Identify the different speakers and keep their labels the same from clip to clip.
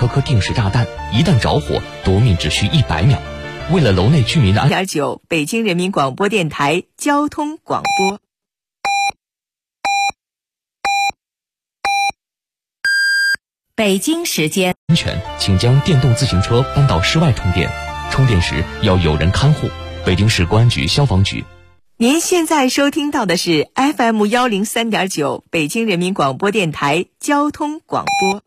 Speaker 1: 颗颗定时炸弹，一旦着火，夺命只需100秒。为了楼内居民的安全
Speaker 2: ，9北京人民广播电台交通广播。北京时间
Speaker 1: 安全，请将电动自行车搬到室外充电，充电时要有人看护。北京市公安局消防局。
Speaker 2: 您现在收听到的是 FM103.9 北京人民广播电台交通广播。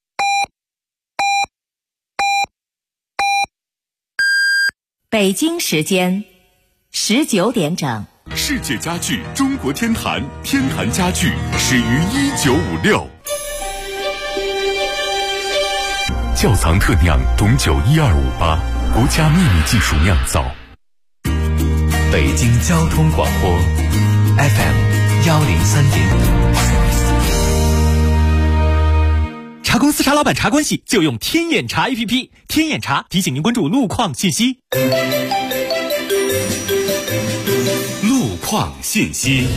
Speaker 2: 北京时间19点整。
Speaker 3: 世界家具中国天坛，天坛家具始于1956。窖藏特酿董酒12588，国家秘密技术酿造。
Speaker 4: 北京交通广播 FM103.9。
Speaker 5: 茶公司茶老板茶关系就用天眼查 APP， 天眼查提醒您关注路况信息。
Speaker 3: 路况信息。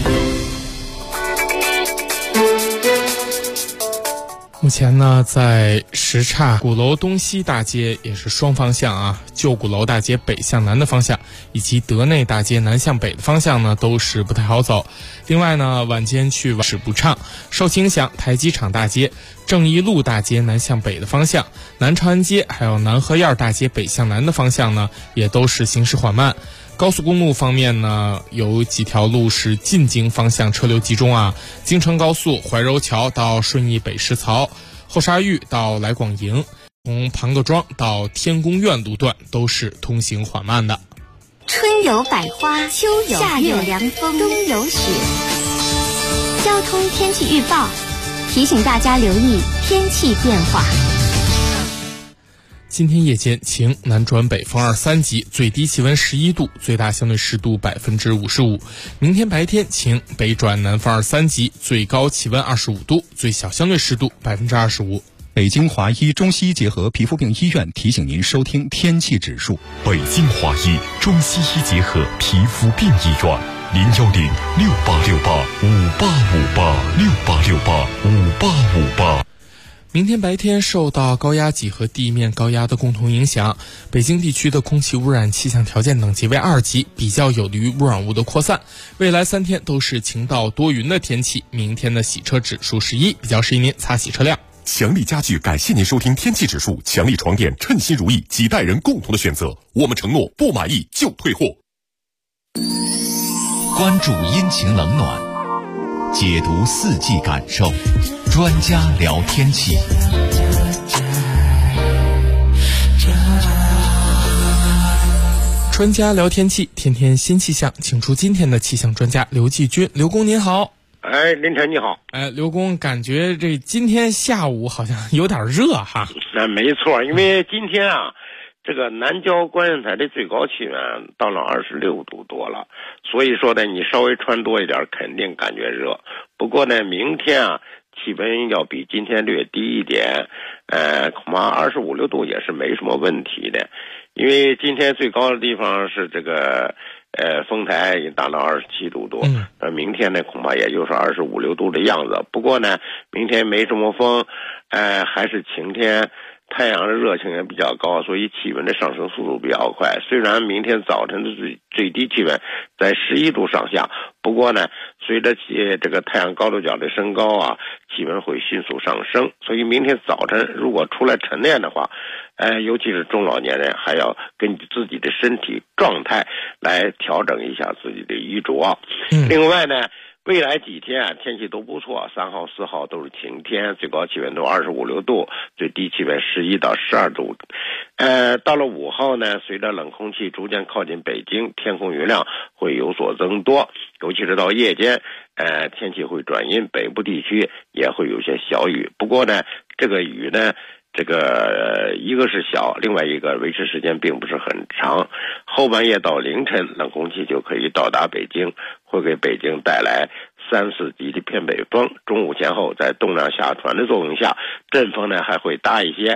Speaker 6: 目前呢，在什刹鼓楼东西大街也是双方向啊，旧鼓楼大街北向南的方向，以及德内大街南向北的方向呢，都是不太好走。另外呢，晚间去往市不畅，受其影响，台机场大街、正义路大街南向北的方向，南长安街还有南河沿大街北向南的方向呢，也都是行驶缓慢。高速公路方面呢，有几条路是进京方向车流集中啊，京承高速怀柔桥到顺义北石槽，后沙峪到来广营，从庞各庄到天宫苑路段都是通行缓慢的。
Speaker 7: 春有百花，秋有夏有凉风，冬有雪。交通天气预报提醒大家留意天气变化。
Speaker 6: 今天夜间晴，南转北风2-3级，最低气温11度，最大相对湿度55%。明天白天晴，北转南风2-3级，最高气温25度，最小相对湿度25%。
Speaker 8: 北京华医中西医结合皮肤病医院提醒您收听天气指数。
Speaker 3: 北京华医中西医结合皮肤病医院，010-6868-5858，6868-5858。
Speaker 6: 明天白天受到高压脊和地面高压的共同影响，北京地区的空气污染气象条件等级为2级，比较有利于污染物的扩散。未来3天都是晴到多云的天气，明天的洗车指数是1，比较适宜您擦洗车辆。
Speaker 3: 强力家具感谢您收听天气指数，强力床垫称心如意，几代人共同的选择，我们承诺不满意就退货。
Speaker 4: 关注阴晴冷暖，解读四季感受，专家聊天气。
Speaker 6: 专家聊天气，天天新气象，请出今天的气象专家刘继军。刘工您好。
Speaker 9: 林晨你好。
Speaker 6: 刘工，感觉这今天下午好像有点热哈。
Speaker 9: 那没错，因为今天啊，这个南郊观景台的最高气温到了26度多了，所以说呢，你稍微穿多一点，肯定感觉热。不过呢，明天啊，气温要比今天略低一点，恐怕25、26度也是没什么问题的。因为今天最高的地方是这个丰台也达到27度多，明天呢恐怕也就是25、26度的样子。不过呢，明天没什么风，还是晴天，太阳的热情也比较高，所以气温的上升速度比较快。虽然明天早晨的最低气温在11度上下，不过呢，随着这个太阳高度角的升高啊，气温会迅速上升。所以明天早晨如果出来晨练的话，尤其是中老年人，还要根据自己的身体状态来调整一下自己的衣着。另外呢，未来几天啊，天气都不错，3号、4号都是晴天，最高气温都25、26度，最低气温11到12度。到了5号呢，随着冷空气逐渐靠近北京，天空云量会有所增多，尤其是到夜间，天气会转阴，北部地区也会有些小雨。不过呢，这个雨呢，一个是小，另外一个维持时间并不是很长。后半夜到凌晨，冷空气就可以到达北京，会给北京带来3、4级的偏北风。中午前后，在动量下传的作用下，阵风呢还会大一些。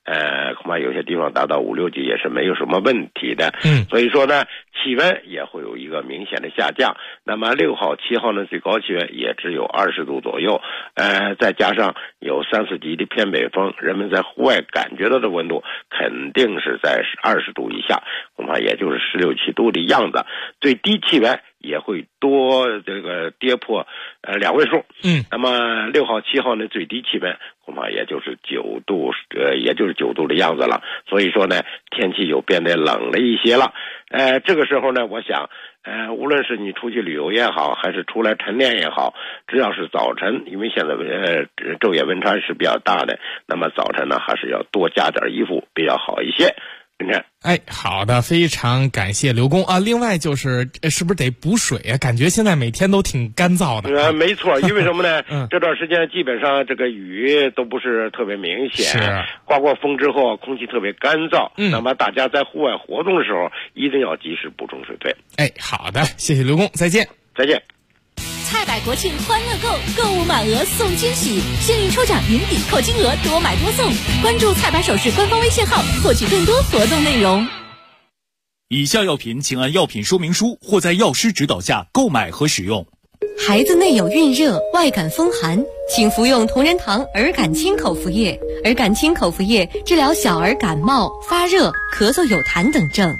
Speaker 9: 恐怕有些地方达到5、6级也是没有什么问题的。所以说呢，气温也会有一个明显的下降。那么6号、7号呢，最高气温也只有20度左右，再加上有3、4级的偏北风，人们在户外感觉到的温度肯定是在20度以下，恐怕也就是16、17度的样子。最低气温也会多跌破2位数。那么6号、7号呢，最低气温恐怕也就是9度，也就是9度的样子了。所以说呢，天气就变得冷了一些了。这个时候呢，我想，无论是你出去旅游也好，还是出来晨练也好，只要是早晨，因为现在昼夜温差是比较大的，那么早晨呢，还是要多加点衣服比较好一些。
Speaker 6: 好的，非常感谢刘工啊。另外就是是不是得补水啊？感觉现在每天都挺干燥的。
Speaker 9: 没错，因为什么呢？这段时间基本上这个雨都不是特别明显，刮过风之后空气特别干燥。那么大家在户外活动的时候一定要及时补充水分。
Speaker 6: 好的，谢谢刘工，再见。
Speaker 9: 再见。
Speaker 10: 菜百国庆欢乐购，购物满额送惊喜，幸运抽奖云抵扣金额，多买多送。关注菜百首饰官方微信号，获取更多活动内容。
Speaker 5: 以下药品请按药品说明书或在药师指导下购买和使用。
Speaker 11: 孩子内有孕热、外感风寒，请服用同仁堂儿感清口服液。儿感清口服液治疗小儿感冒、发热、咳嗽有痰等症。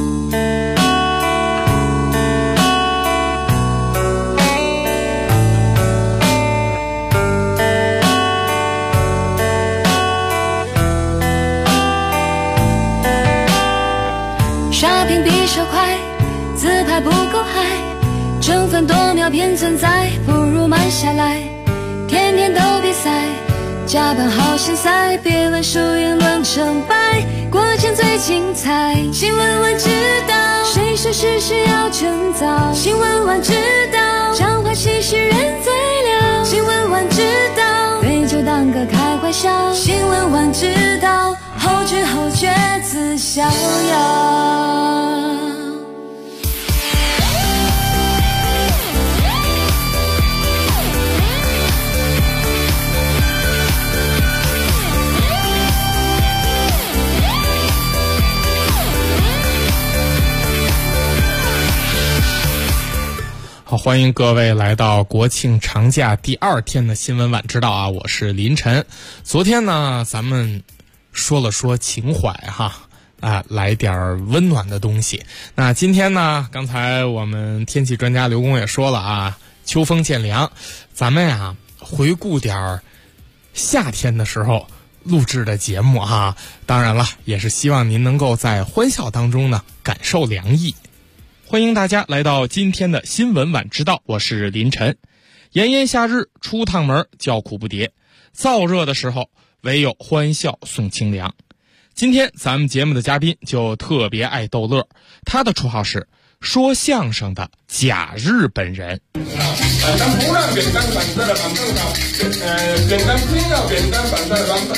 Speaker 12: 刷屏比手快，自拍不够嗨，争分夺秒偏存在，不如慢下来。天天都比赛，加班好心塞，别问输赢论成败，过程最精彩。新闻晚知道，谁说事实要趁早？新闻晚知道，讲话其实人最了。新闻晚知道，对就当个开怀笑。新闻晚知道，后知后觉自逍遥。
Speaker 6: 好，欢迎各位来到国庆长假第2天的新闻晚知道啊，我是林晨。昨天呢，咱们说了说情怀来点温暖的东西。那今天呢，刚才我们天气专家刘工也说了啊，秋风渐凉，咱们回顾点夏天的时候录制的节目当然了，也是希望您能够在欢笑当中呢感受凉意。欢迎大家来到今天的新闻晚知道，我是林晨。炎炎夏日出趟门叫苦不迭，燥热的时候唯有欢笑送清凉。今天咱们节目的嘉宾就特别爱逗乐，他的绰号是说相声的假日本人。
Speaker 13: 咱不让扁担板子的板凳上，扁担非要扁担板子的版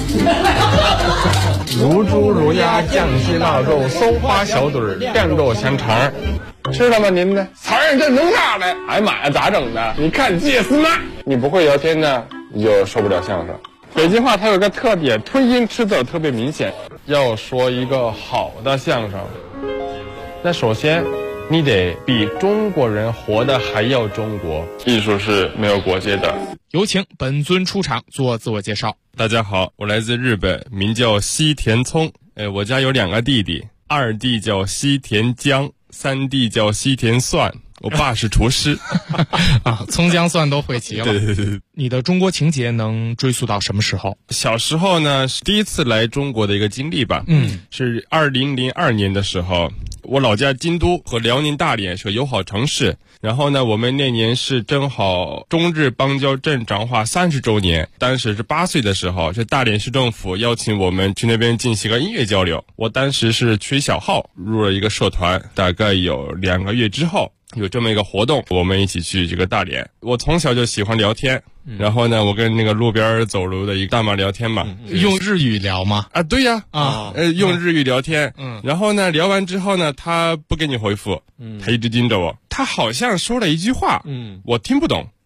Speaker 13: 本。
Speaker 14: 如猪如鸭，酱鸡腊肉，松花小腿，晾肉香肠，吃了吗您呢？词儿这能啥嘞？哎妈呀，咋整的？你看这是嘛？你不会聊天呢，你就受不了相声。北京话它有个特点，吞音吃字特别明显。要说一个好的相声，那首先你得比中国人活得还要中国。艺术是没有国界的。
Speaker 6: 有请本尊出场做自我介绍。
Speaker 15: 大家好，我来自日本，名叫西田聪。我家有2个弟弟，二弟叫西田江，三弟叫西田蒜。我爸是厨师
Speaker 6: 葱姜蒜都会齐了。
Speaker 15: 对。
Speaker 6: 你的中国情节能追溯到什么时候？
Speaker 15: 小时候呢，是第一次来中国的一个经历吧。是2002年的时候，我老家京都和辽宁大连是个友好城市。然后呢，我们那年是正好中日邦交正常化30周年，当时是8岁的时候，是大连市政府邀请我们去那边进行个音乐交流。我当时是吹小号，入了一个社团，大概有2个月之后，有这么一个活动，我们一起去这个大连。我从小就喜欢聊天，然后呢，我跟那个路边走路的一个大妈聊天嘛。
Speaker 6: 用日语聊吗？
Speaker 15: 对呀。用日语聊天。然后呢，聊完之后呢，他不给你回复，他一直盯着我。他好像说了一句话，我听不懂。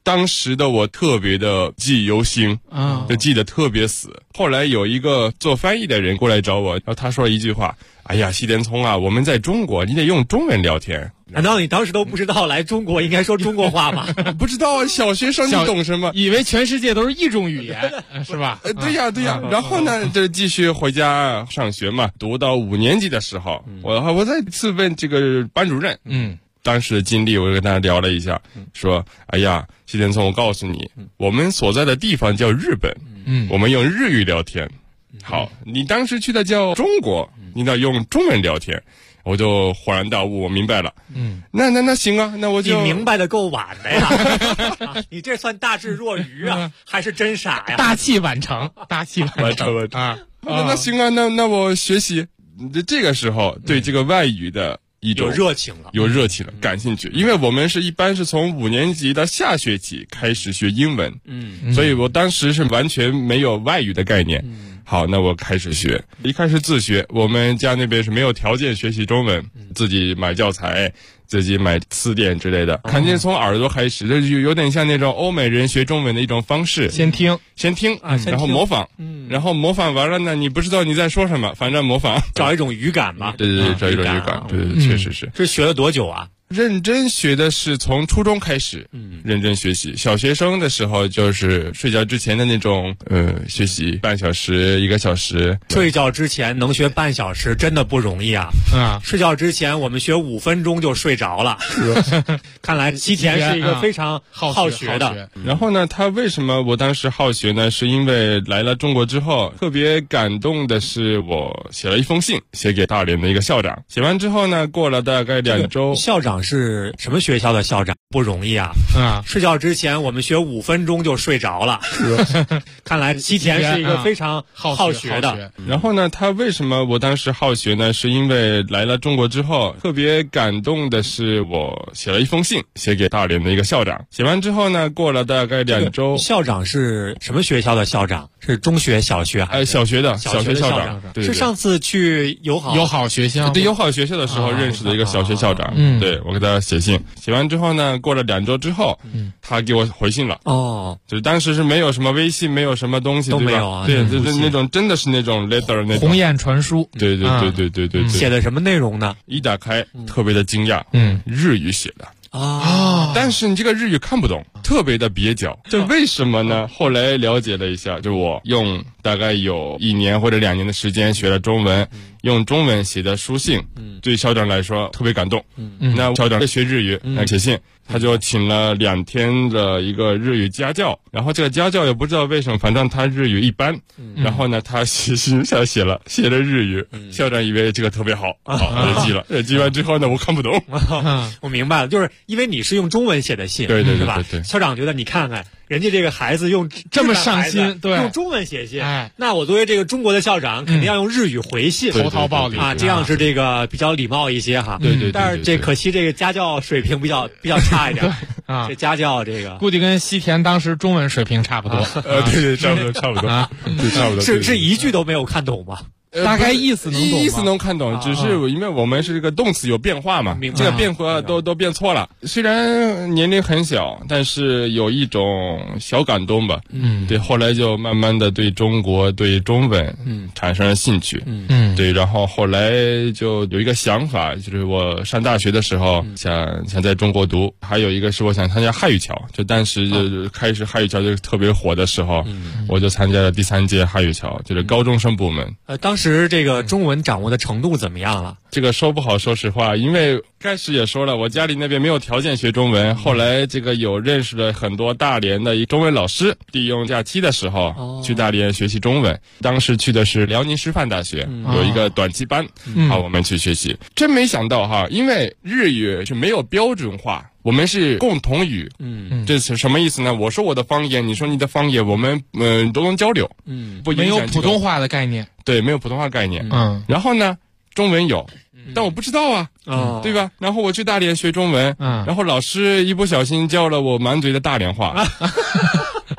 Speaker 15: 当时的我特别的记忆犹新啊，就记得特别死。后来有一个做翻译的人过来找我，然后他说了一句话：“哎呀，西田聪啊，我们在中国，你得用中文聊天。”
Speaker 16: 难道你当时都不知道来中国应该说中国话吗？
Speaker 15: 不知道啊，小学生你懂什么？
Speaker 6: 以为全世界都是一种语言，是吧？
Speaker 15: 对呀，对呀。然后呢，就继续回家上学嘛。读到5年级的时候，我再次问这个班主任，当时的经历，我就跟他聊了一下，说：“哎呀，西田聪，我告诉你，我们所在的地方叫日本，我们用日语聊天。好，你当时去的叫中国，你得用中文聊天。”我就恍然大悟，我明白了。那行啊，那我就
Speaker 16: 你明白的够晚的呀！你这算大智若愚啊，还是真傻呀？
Speaker 6: 大器晚成，大器晚成啊！
Speaker 15: 那行啊，那我学习。这个时候对这个外语的一种
Speaker 16: 有热情了，
Speaker 15: 感兴趣。因为我们一般是从5年级的下学期开始学英文，所以我当时是完全没有外语的概念。好，那我开始学，一开始自学。我们家那边是没有条件学习中文，自己买教材，自己买词典之类的。肯定从耳朵开始，这就有点像那种欧美人学中文的一种方式。先听，然后模仿，然后模仿完了呢，你不知道你在说什么，反正模仿，
Speaker 16: 找一种语感嘛。
Speaker 15: 对，找一种语感，对，确实是。
Speaker 16: 这学了多久啊？
Speaker 15: 认真学的是从初中开始，认真学习。小学生的时候就是睡觉之前的那种，学习半小时、1个小时。
Speaker 16: 睡觉之前能学半小时真的不容易啊！睡觉之前我们学5分钟就睡着了。看来西田是一个非常好学的。
Speaker 15: 然后呢，他为什么我当时好学呢？是因为来了中国之后，特别感动的是我写了一封信，写给大连的一个校长。写完之后呢，过了大概2周，
Speaker 16: 校长是什么学校的校长？不容易啊！睡觉之前我们学5分钟就睡着了。看来西田是一个非常好学的。
Speaker 15: 然后呢，他为什么我当时好学呢？是因为来了中国之后，特别感动的是我写了一封信，写给大连的一个校长。写完之后呢，过了大概2周，
Speaker 16: 校长是什么学校的校长？是中学、小学还是？
Speaker 15: 小学的校长。对，
Speaker 16: 是上次去友好学校，
Speaker 15: 对，友好学校的时候认识的一个小学校长。对，我给他写信，写完之后呢，过了2周之后，他给我回信了。就是当时是没有什么微信，没有什么东西，
Speaker 16: 都没有啊。
Speaker 15: 对，就是那种真的是那种 letter 那种
Speaker 6: 鸿雁传书。
Speaker 15: 对。
Speaker 16: 写的什么内容呢？
Speaker 15: 一打开，特别的惊讶，日语写的。但是你这个日语看不懂，特别的蹩脚。这为什么呢？后来了解了一下，就我用大概有1年或者2年的时间学了中文，用中文写的书信，对校长来说特别感动。那校长在学日语，来写信，他就请了2天的一个日语家教，然后这个家教也不知道为什么，反正他日语一般，然后呢他写信上写了日语，校长以为这个特别好，我就记了。记完之后呢，我看不懂。
Speaker 16: 我明白了，就是因为你是用中文写的信，
Speaker 15: 对，
Speaker 16: 是吧？校长觉得你看看人家这个孩子用
Speaker 6: 这么上心，对，
Speaker 16: 用中文写信，那我作为这个中国的校长，肯定要用日语回信，
Speaker 6: 投桃报李
Speaker 16: 啊，这样是这个比较礼貌一些哈。
Speaker 15: 对。
Speaker 16: 但是这可惜这个家教水平比较差一点啊。这家教这个
Speaker 6: 估计跟西田当时中文水平差不多。
Speaker 15: 对，差不多啊，差不多。
Speaker 16: 是一句都没有看懂吗？
Speaker 6: 大概意思
Speaker 15: 能看懂，只是因为我们是这个动词有变化嘛，这个变化都变错了。虽然年龄很小，但是有一种小感动吧。对，后来就慢慢的对中国、对中文产生了兴趣。对，然后后来就有一个想法，就是我上大学的时候想在中国读，还有一个是我想参加汉语桥，就当时就开始汉语桥就特别火的时候，我就参加了第3届汉语桥，就是高中生部门。
Speaker 16: 当时这个中文掌握的程度怎么样了？
Speaker 15: 这个说不好，说实话，因为开始也说了，我家里那边没有条件学中文，后来这个有认识了很多大连的中文老师，利用假期的时候去大连学习中文。当时去的是辽宁师范大学，有一个短期班，好，我们去学习。真没想到哈，因为日语是没有标准化，我们是共同语。这是什么意思呢？我说我的方言，你说你的方言，我们都能交流。不
Speaker 6: 没有普通话的概念。
Speaker 15: 对，没有普通话概念。然后呢，中文有，但我不知道啊，对吧？然后我去大连学中文，然后老师一不小心教了我满嘴的大连话。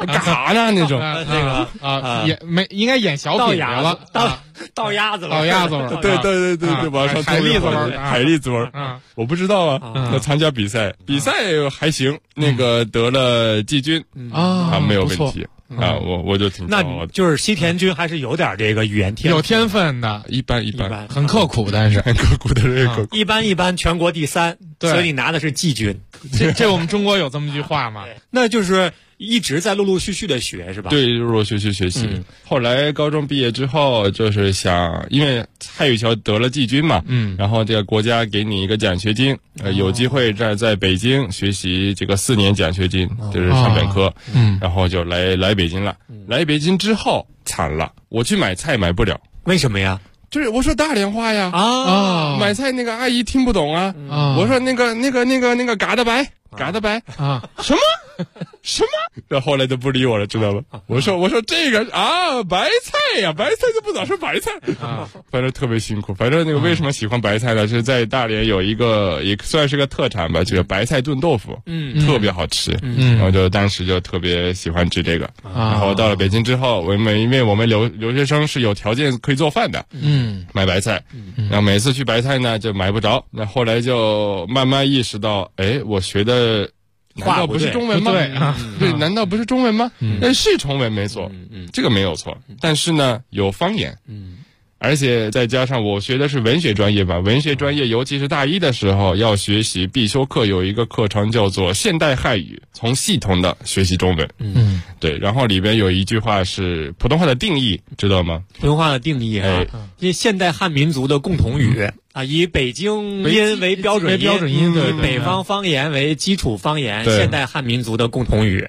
Speaker 15: 干啥呢那种？
Speaker 16: 那个
Speaker 6: 也没应该演小品了，
Speaker 16: 倒鸭子了，
Speaker 6: 倒鸭子了。
Speaker 15: 对，往上
Speaker 6: 海蛎子味儿，
Speaker 15: 海蛎子味儿。我不知道啊，要参加比赛还行，那个得了季军没有问题。我就挺骄傲的。
Speaker 16: 那就是西田君还是有点这个语言天赋，
Speaker 6: 有天分的，
Speaker 15: 一般，
Speaker 6: 很刻苦，但是
Speaker 15: 很刻苦的人刻苦。
Speaker 16: 一般，全国第3，所以你拿的是季军。
Speaker 6: 这我们中国有这么句话吗？
Speaker 16: 那就是一直在陆陆续续的学是吧？
Speaker 15: 对，陆陆续续学习。后来高中毕业之后，就是想，因为蔡玉桥得了季军嘛，然后这个国家给你一个奖学金，有机会在北京学习这个4年奖学金，就是上本科，然后就来北京了。来北京之后惨了，我去买菜买不了，
Speaker 16: 为什么呀？
Speaker 15: 就是我说大连话呀，买菜那个阿姨听不懂啊，我说那个嘎达白啊，什么？这后来就不理我了，知道吧？我说这个白菜呀，白菜就不早说白菜反正特别辛苦。反正那个为什么喜欢白菜呢？是在大连有一个也算是个特产吧，就是白菜炖豆腐，特别好吃。然后就当时就特别喜欢吃这个。然后到了北京之后，因为我们留学生是有条件可以做饭的，买白菜，然后每次去白菜呢就买不着。那后来就慢慢意识到，我学的难道不是中文吗？对，难道不是中文吗？是中文没错，这个没有错。但是呢，有方言，而且再加上我学的是文学专业吧，文学专业尤其是大一的时候要学习必修课，有一个课程叫做现代汉语，从系统的学习中文。对，然后里边有一句话是普通话的定义，知道吗？
Speaker 16: 普通话的定义因为现代汉民族的共同语以北京音为标准音，以北方方言为基础方言，现代汉民族的共同语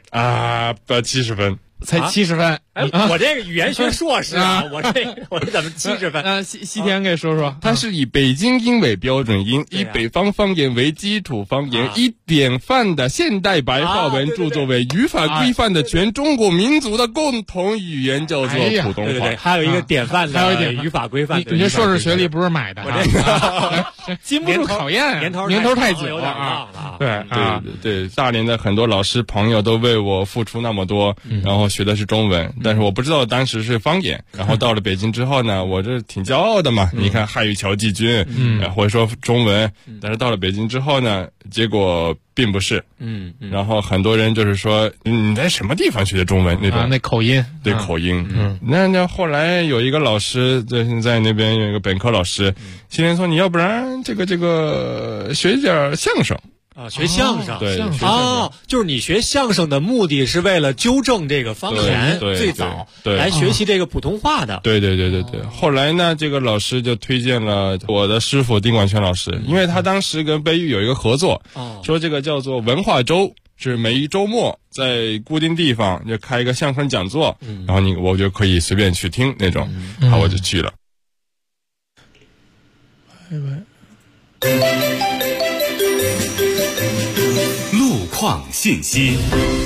Speaker 15: 70分。
Speaker 6: 才70分，
Speaker 16: 我这个语言学硕士我这怎么70分？
Speaker 6: 西田给说说，
Speaker 15: 它是以北京音为标准音，以北方方言为基础方言，以典范的现代白话文著作为语法规范的全中国民族的共同语言，叫做普通话。
Speaker 16: 对，还有一个典范的，还有一点语法规范。
Speaker 6: 你这硕士学历不是买的，经不住考验，年头太久了
Speaker 15: 对，大连的很多老师朋友都为我付出那么多，然后学的是中文，但是我不知道当时是方言。然后到了北京之后呢，我这挺骄傲的嘛，你看汉语桥季军，或者说中文，但是到了北京之后呢，结果并不是，然后很多人就是说你在什么地方学的中文那种
Speaker 6: 那口音，
Speaker 15: 对口音，那后来有一个老师在那边有一个本科老师，现在说你要不然这个学一点相声。
Speaker 16: 学相声，
Speaker 15: 对
Speaker 16: 就是你学相声的目的是为了纠正这个方言，最早来学习这个普通话的。
Speaker 15: 对。后来呢，这个老师就推荐了我的师傅丁广泉老师，因为他当时跟北语有一个合作，说这个叫做文化周，是每一周末在固定地方就开一个相声讲座，然后我就可以随便去听那种，好，我就去了。
Speaker 3: 路况信息。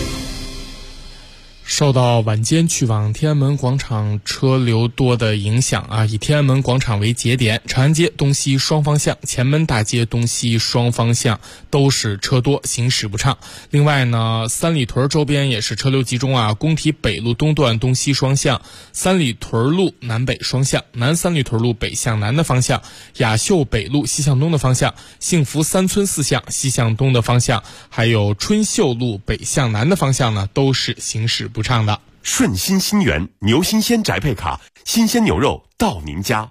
Speaker 6: 受到晚间去往天安门广场车流多的影响以天安门广场为节点，长安街东西双方向、前门大街东西双方向都是车多，行驶不畅。另外呢，三里屯周边也是车流集中工体北路东段东西双向、三里屯路南北双向、南三里屯路北向南的方向、雅秀北路西向东的方向、幸福三村四向西向东的方向，还有春秀路北向南的方向呢，都是行驶不畅的。
Speaker 3: 顺心新源牛新鲜宅配卡，新鲜牛肉到您家。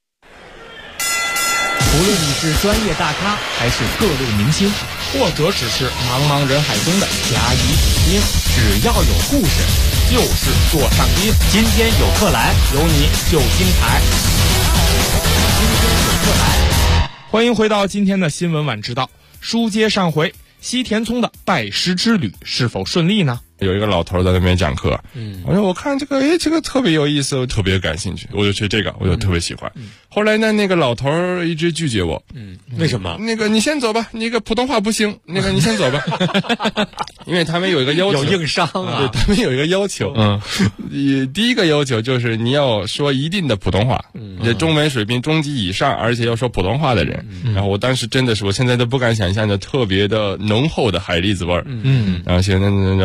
Speaker 5: 无论你是专业大咖还是各路明星，
Speaker 6: 或者只是茫茫人海中的
Speaker 5: 甲乙丙丁，只要有故事就是座上宾。今天有客来，有你就精彩。今天有客来，
Speaker 6: 欢迎回到今天的新闻晚知道。书接上回，西田聪的拜师之旅是否顺利呢？
Speaker 15: 有一个老头在那边讲课，我说我看这个特别有意思，我特别感兴趣，我就学这个，我就特别喜欢。后来呢，那个老头一直拒绝我，
Speaker 16: 为什么？
Speaker 15: 那个你先走吧，那个普通话不行，那个你先走吧，因为他们有一个要求，
Speaker 16: 有硬伤
Speaker 15: 对，他们有一个要求，第一个要求就是你要说一定的普通话，中文水平中级以上，而且要说普通话的人。然后我当时真的是，我现在都不敢想象的特别的浓厚的海蛎子味儿。然后现在回家把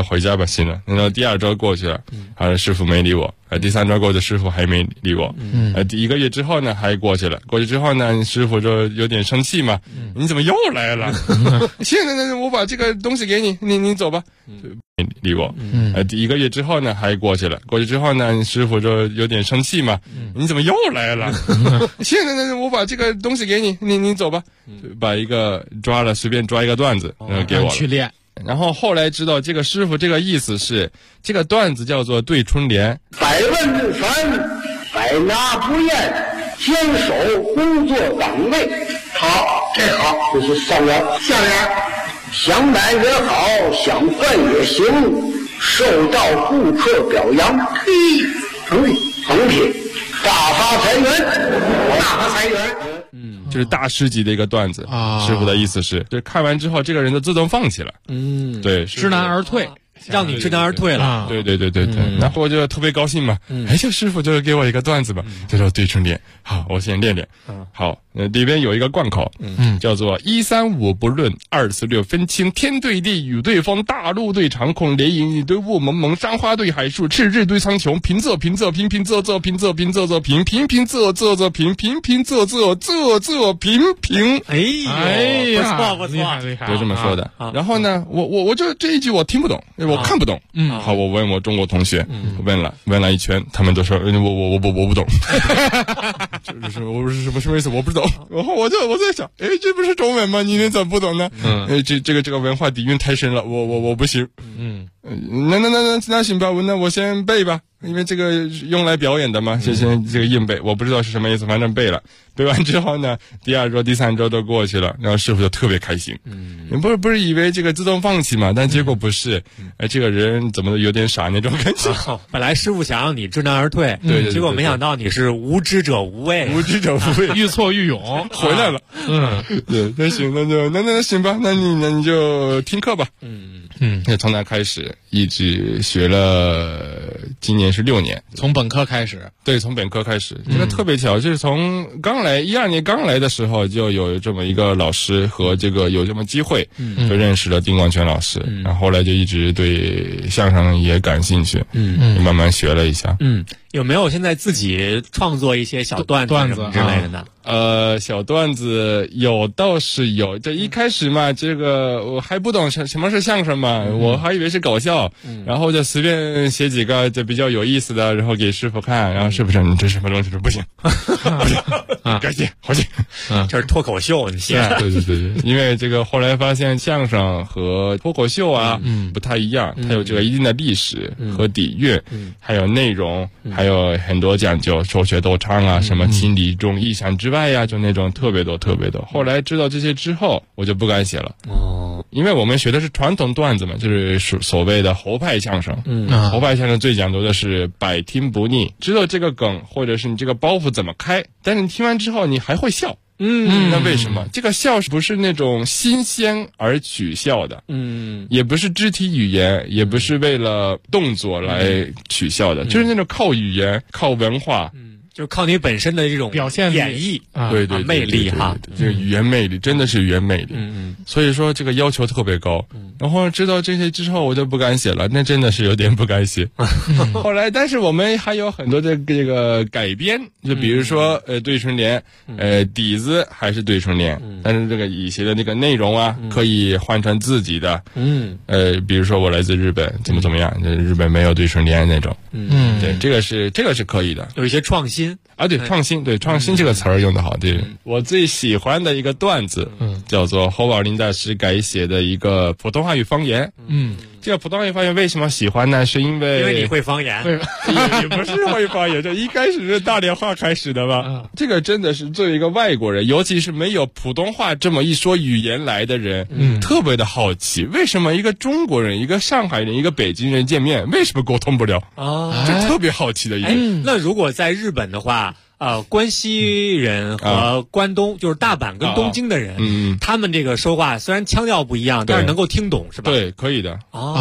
Speaker 15: 吧行了。然后第2周过去了，师傅没理我。第3周过去，师傅还没理我。1个月之后呢，还过去了。过去之后呢，师傅就有点生气嘛，你怎么又来了？现在呢，我把这个东西给你，你走吧。没理我。1个月之后呢，还过去了。过去之后呢，师傅就有点生气嘛，你怎么又来了？现在呢，我把这个东西给你，你走吧。把一个随便抓一个段子，给我
Speaker 6: 去练。
Speaker 15: 然后后来知道这个师傅这个意思是，这个段子叫做对春联。
Speaker 17: 百问不烦，百拿不厌，坚守工作岗位。好，这好，这是上联。下联，想买也好，想换也行，受到顾客表扬。嘿，横批，大发财源，大发财源。
Speaker 15: 就是大师级的一个段子师傅的意思是，就看完之后，这个人就自动放弃了。对，
Speaker 6: 知难而退。
Speaker 16: 让你知难而退了。
Speaker 15: 对。然后我就特别高兴嘛，这师傅就是给我一个段子嘛，叫做对春联。好，我先练练。好，里边有一个贯口，叫做135不论，246分清，天对地，雨对风，大陆对长空，连营对雾蒙蒙，山花对海树，赤日对苍穹，平仄平仄平平仄仄平仄平仄仄平平平仄仄仄平平平仄仄仄仄平平。
Speaker 16: 哎呀，不错，
Speaker 6: 厉害，
Speaker 15: 就这么说的。然后呢，我就这一句我听不懂，我看不懂。好，我问我中国同学，问了一圈，他们都说我不懂。就是我说什么意思？我不知道。然后我在想，这不是中文吗？你怎么不懂呢？这个文化底蕴太深了，我不行。那行吧，那我先背吧，因为这个用来表演的嘛，先这个硬背，我不知道是什么意思，反正背了。背完之后呢，第2周、第3周都过去了，然后师傅就特别开心。不是以为这个自动放弃嘛，但结果不是，这个人怎么有点傻那种感觉。
Speaker 16: 本来师傅想让你知难而退，对，结果没想到你是无知者无畏，
Speaker 6: 愈挫愈勇，
Speaker 15: 回来了。对，那行，那行吧，那你就听课吧。那从那开始一直学了，今年是6年，
Speaker 6: 从本科开始。
Speaker 15: 对，从本科开始，这个特别巧，就是从12年刚来的时候，就有这么一个老师和这个有这么机会，就认识了丁广泉老师，然后后来就一直对相声也感兴趣，慢慢学了一下。
Speaker 16: 有没有现在自己创作一些小段子之类的呢？
Speaker 15: 小段子有倒是有，这一开始嘛，这个我还不懂什么是相声嘛，我还以为是搞笑，然后就随便写几个就比较有意思的，然后给师傅看，然后师傅说你这什么东西？说不行，不行，该写好写，
Speaker 16: 这是脱口秀，你写。
Speaker 15: 对，因为这个后来发现相声和脱口秀啊不太一样，它有这个一定的历史和底蕴，还有内容，还有很多讲究，手学逗唱啊，什么情理中意想之外呀，就那种特别多。后来知道这些之后，我就不敢写了。因为我们学的是传统段子嘛，就是所谓的侯派相声。侯派相声最讲究的是百听不腻，知道这个梗或者是你这个包袱怎么开，但是你听完之后你还会笑。那为什么这个笑不是那种新鲜而取笑的？也不是肢体语言，也不是为了动作来取笑的，就是那种靠语言、靠文化。
Speaker 16: 就靠你本身的这种
Speaker 6: 表现
Speaker 16: 演绎，
Speaker 15: 对，
Speaker 16: 魅力哈，
Speaker 15: 这个语言魅力真的是语言魅力。所以说这个要求特别高。然后知道这些之后，我就不敢写了，那真的是有点不敢写。后来，但是我们还有很多的这个改编，就比如说对春联，底子还是对春联，但是这个以前的那个内容啊，可以换成自己的。比如说我来自日本，怎么样？日本没有对春联那种。对，这个是可以的，
Speaker 16: 有一些创新。
Speaker 15: 对，创新这个词儿用得好。对，我最喜欢的一个段子，叫做侯宝林大师改写的一个普通话语方言。这个普通话语方言为什么喜欢呢？是因为
Speaker 16: 你会方言，
Speaker 15: 也不是会方言，这一开始是大连话开始的吧。这个真的是作为一个外国人，尤其是没有普通话这么一说语言来的人，特别的好奇，为什么一个中国人、一个上海人、一个北京人见面，为什么沟通不了啊？这特别好奇的一个。
Speaker 16: 那如果在日本的话，关西人和关东，就是大阪跟东京的人，他们这个说话虽然腔调不一样，但是能够听懂，是吧？
Speaker 15: 对，可以的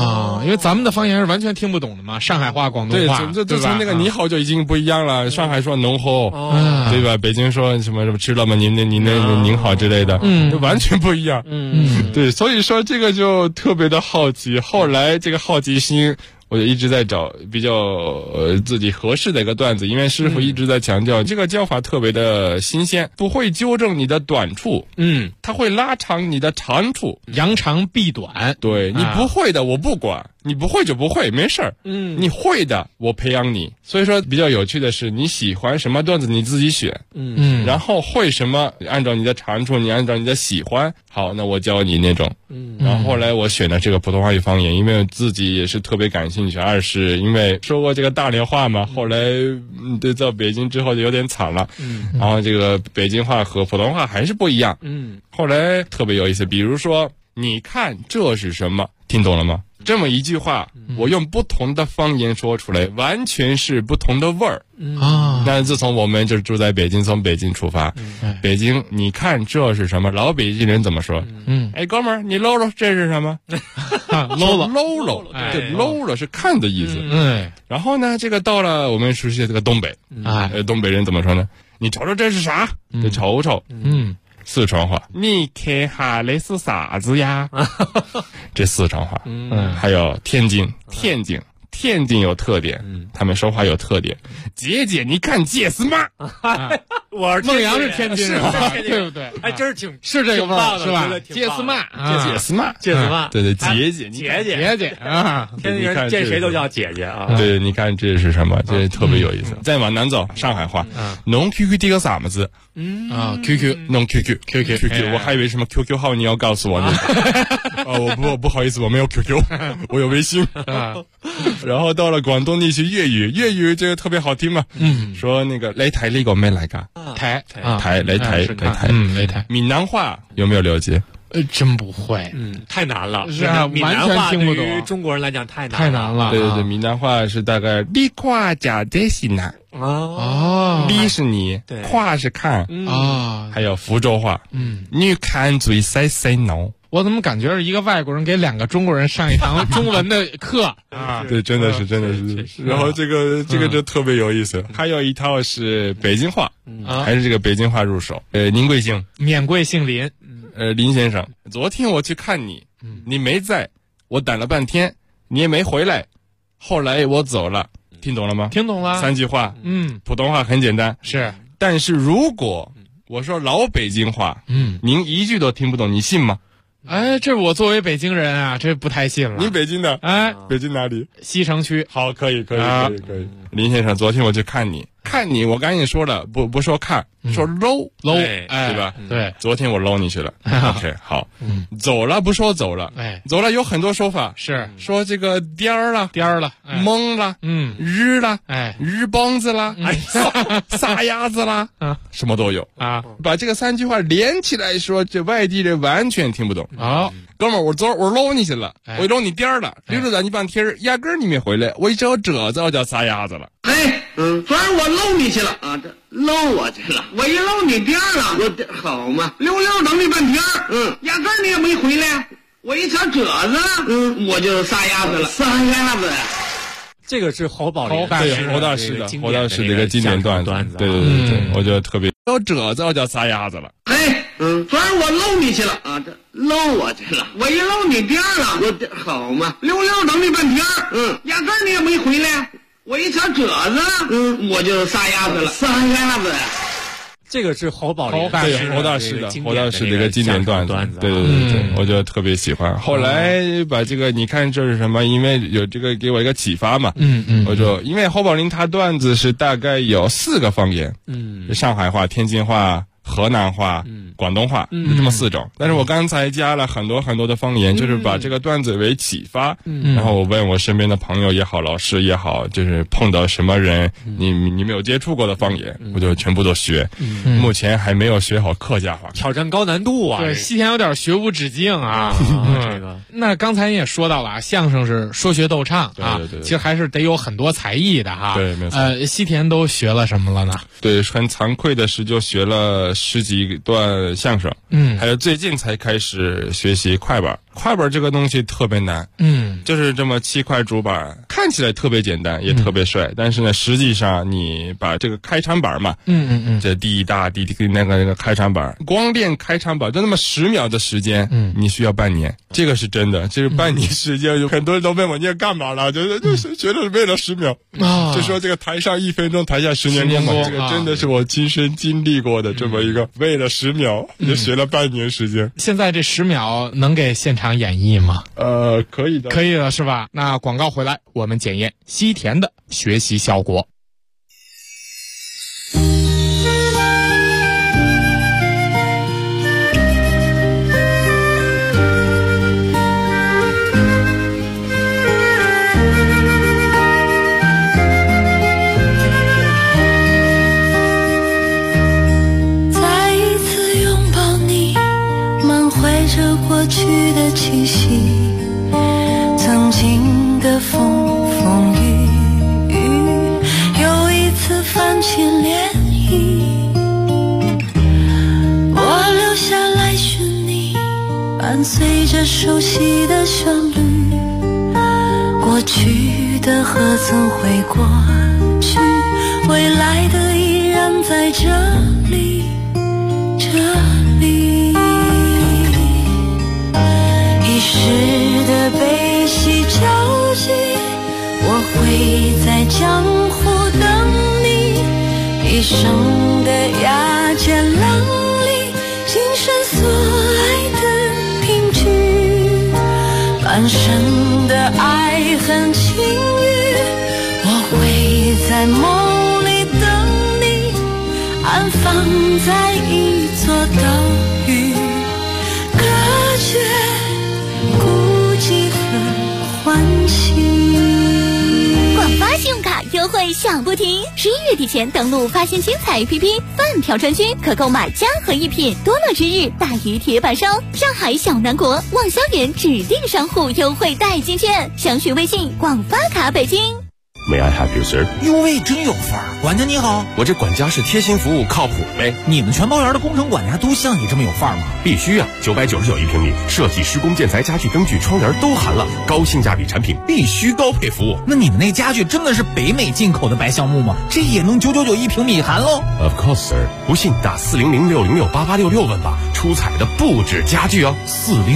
Speaker 6: 因为咱们的方言是完全听不懂的嘛，上海话、广东话，
Speaker 15: 对，从那个你好就已经不一样了。上海说浓厚，对吧？北京说什么吃了吗？您好之类的，就完全不一样。对，所以说这个就特别的好奇。后来这个好奇心，我就一直在找比较自己合适的一个段子，因为师傅一直在强调这个教法特别的新鲜，不会纠正你的短处，它会拉长你的长处，
Speaker 6: 扬长避短。
Speaker 15: 对，你不会的我不管，你不会就不会，没事儿。你会的我培养你。所以说比较有趣的是，你喜欢什么段子你自己选，然后会什么按照你的长处，你按照你的喜欢，好，那我教你那种。然后后来我选的这个普通话语方言，因为自己也是特别感兴趣，二是因为说过这个大连话嘛，后来对到北京之后就有点惨了，然后这个北京话和普通话还是不一样。后来特别有意思，比如说你看这是什么，听懂了吗？这么一句话，我用不同的方言说出来，完全是不同的味儿啊。那自从我们就是住在北京，从北京出发，北京你看这是什么？老北京人怎么说？哎，哥们儿，你搂搂这是什么？搂，对，搂搂是看的意思。然后呢，这个到了我们熟悉的这个东北，东北人怎么说呢？你瞅瞅这是啥？得瞅瞅，四川话，你看哈那是啥子呀？这四川话，还有天津有特点，他们说话有特点。姐姐，你看这是嘛？
Speaker 16: 我
Speaker 6: 孟阳是天津人，对不对？
Speaker 16: 哎，真是
Speaker 6: 是这个味儿是吧？
Speaker 16: 这
Speaker 6: 是嘛？
Speaker 15: 这是嘛？对，姐姐
Speaker 16: 啊，天津人见谁都叫姐姐啊。
Speaker 15: 对，你看这是什么？这特别有意思。再往南走，上海话，弄 QQ 第个啥么子？QQ 弄 QQ，我还以为什么 QQ 号你要告诉我呢。我不好意思，我没有 QQ， 我有微信。然后到了广东地区，粤语这个特别好听嘛。说那个擂台那个没来噶，
Speaker 6: 台
Speaker 15: 擂台。闽南话有没有了解？
Speaker 6: 真不会，
Speaker 16: 太难了。
Speaker 6: 是啊，
Speaker 16: 完全
Speaker 6: 听不懂。
Speaker 16: 对于中国人来讲太
Speaker 6: 难了。
Speaker 15: 对，闽南话是大概你夸加这些呢。你是你，夸是看啊。还有福州话，你看最塞喏。
Speaker 6: 我怎么感觉是一个外国人给两个中国人上一堂中文的课啊？
Speaker 15: 对，真的是。然后这个就特别有意思。还有一套是北京话，还是这个北京话入手。您贵姓？
Speaker 6: 免贵姓林。
Speaker 15: 林先生，昨天我去看你，你没在，我等了半天，你也没回来，后来我走了，听懂了吗？
Speaker 6: 听懂了。
Speaker 15: 3句话，普通话很简单，
Speaker 6: 是。
Speaker 15: 但是如果我说老北京话，您一句都听不懂，你信吗？
Speaker 6: 哎，这我作为北京人啊，这不太信了。
Speaker 15: 你北京的？哎，北京哪里？
Speaker 6: 西城区。
Speaker 15: 好，可以。林先生，昨天我去看你，我赶紧说了，不说看，说搂，对吧？
Speaker 6: 对，
Speaker 15: 昨天我搂你去了。OK， 好，走了不说走了，走了有很多说法，
Speaker 6: 是
Speaker 15: 说这个颠儿了，蒙了，日了，日梆子了，撒丫子了，什么都有啊。把这个3句话连起来说，这外地人完全听不懂。
Speaker 6: 好，
Speaker 15: 哥们儿，我搂你去了，我搂你颠儿了，溜达你半天，压根儿你没回来，我一找这就叫撒丫子了。
Speaker 17: 昨儿我搂你去了啊，这搂我去了，我一搂你颠儿了，我好嘛，溜等你半天，压根儿你也没回来，我一瞧褶子，我就撒丫子了，撒丫子。
Speaker 16: 这个是侯宝林，
Speaker 15: 侯大师的一个经典段子，对，我觉得特别有褶子叫撒丫子了。
Speaker 17: 昨儿我搂你去了啊，这搂我去了，我一搂你颠儿了，我好嘛，溜等你半天，压根儿你也没回来。我一瞧褶子，我就撒丫子了，撒丫子。
Speaker 16: 这个是侯宝林，
Speaker 15: 侯大师的一个经典段子，对，我觉得特别喜欢。后来把这个你看这是什么？因为有这个给我一个启发嘛，我就因为侯宝林他段子是大概有4个方言，上海话、天津话、河南话、广东话，就这么4种。但是我刚才加了很多的方言，就是把这个段子为启发。然后我问我身边的朋友也好，老师也好，就是碰到什么人，你没有接触过的方言，我就全部都学。目前还没有学好客家话，
Speaker 16: 挑战高难度啊！
Speaker 6: 对，西田有点学无止境啊。这个，那刚才你也说到了啊，相声是说学逗唱啊，其实还是得有很多才艺的哈。
Speaker 15: 对，没错。
Speaker 6: 西田都学了什么了呢？
Speaker 15: 对，很惭愧的是，就学了10几段相声，还有最近才开始学习快板。 快板这个东西特别难，就是这么7块主板，看起来特别简单，也特别帅，但是呢，实际上你把这个开场板嘛，这第那个开场板，光练开场板就那么10秒的时间，你需要半年，这个是真的，就是半年时间，有很多人都问我你要干嘛了，就是觉得是为了10秒，就说这个台上1分钟，台下10年功嘛，这个真的是我亲身经历过的这么一个，为了10秒就学了半年时间。
Speaker 6: 现在这10秒能给现场演绎吗？
Speaker 15: 可以的，
Speaker 6: 可以了是吧？那广告回来，我们检验西田的学习效果。
Speaker 12: 再一次拥抱你，满怀着过去的气息，曾经的风风雨雨，又一次泛起涟漪。我留下来寻你，伴随着熟悉的旋律，过去的何曾会过去，未来的依然在这里，这里。一时的悲喜交集，我会在江湖等你，一生的牙尖浪里，今生所爱的凭据，半生的爱恨情欲，我会在梦里等你，安放在一座岛屿，隔绝孤寂和欢喜。
Speaker 10: 广发信用卡优惠享不停，11月底前登录发现精彩 APP 饭票专区，可购买嘉禾一品多乐之日大鱼铁板烧，上海小南国望萧园指定商户优惠代金券，详询微信广发卡北京。
Speaker 3: May I help you, sir？
Speaker 18: 哟喂，真有范儿！管家你好，
Speaker 3: 我这管家是贴心服务，靠谱呗。
Speaker 18: 你们全包园的工程管家都像你这么有范儿吗？
Speaker 3: 必须啊！999一平米，设计、施工、建材、家具、灯具、窗帘都含了，高性价比产品，必须高配服务。
Speaker 18: 那你们那家具真的是北美进口的白橡木吗？这也能999一平米含喽
Speaker 3: ？Of course, sir。不信打400-606-8866问吧，出彩的不止家具哦。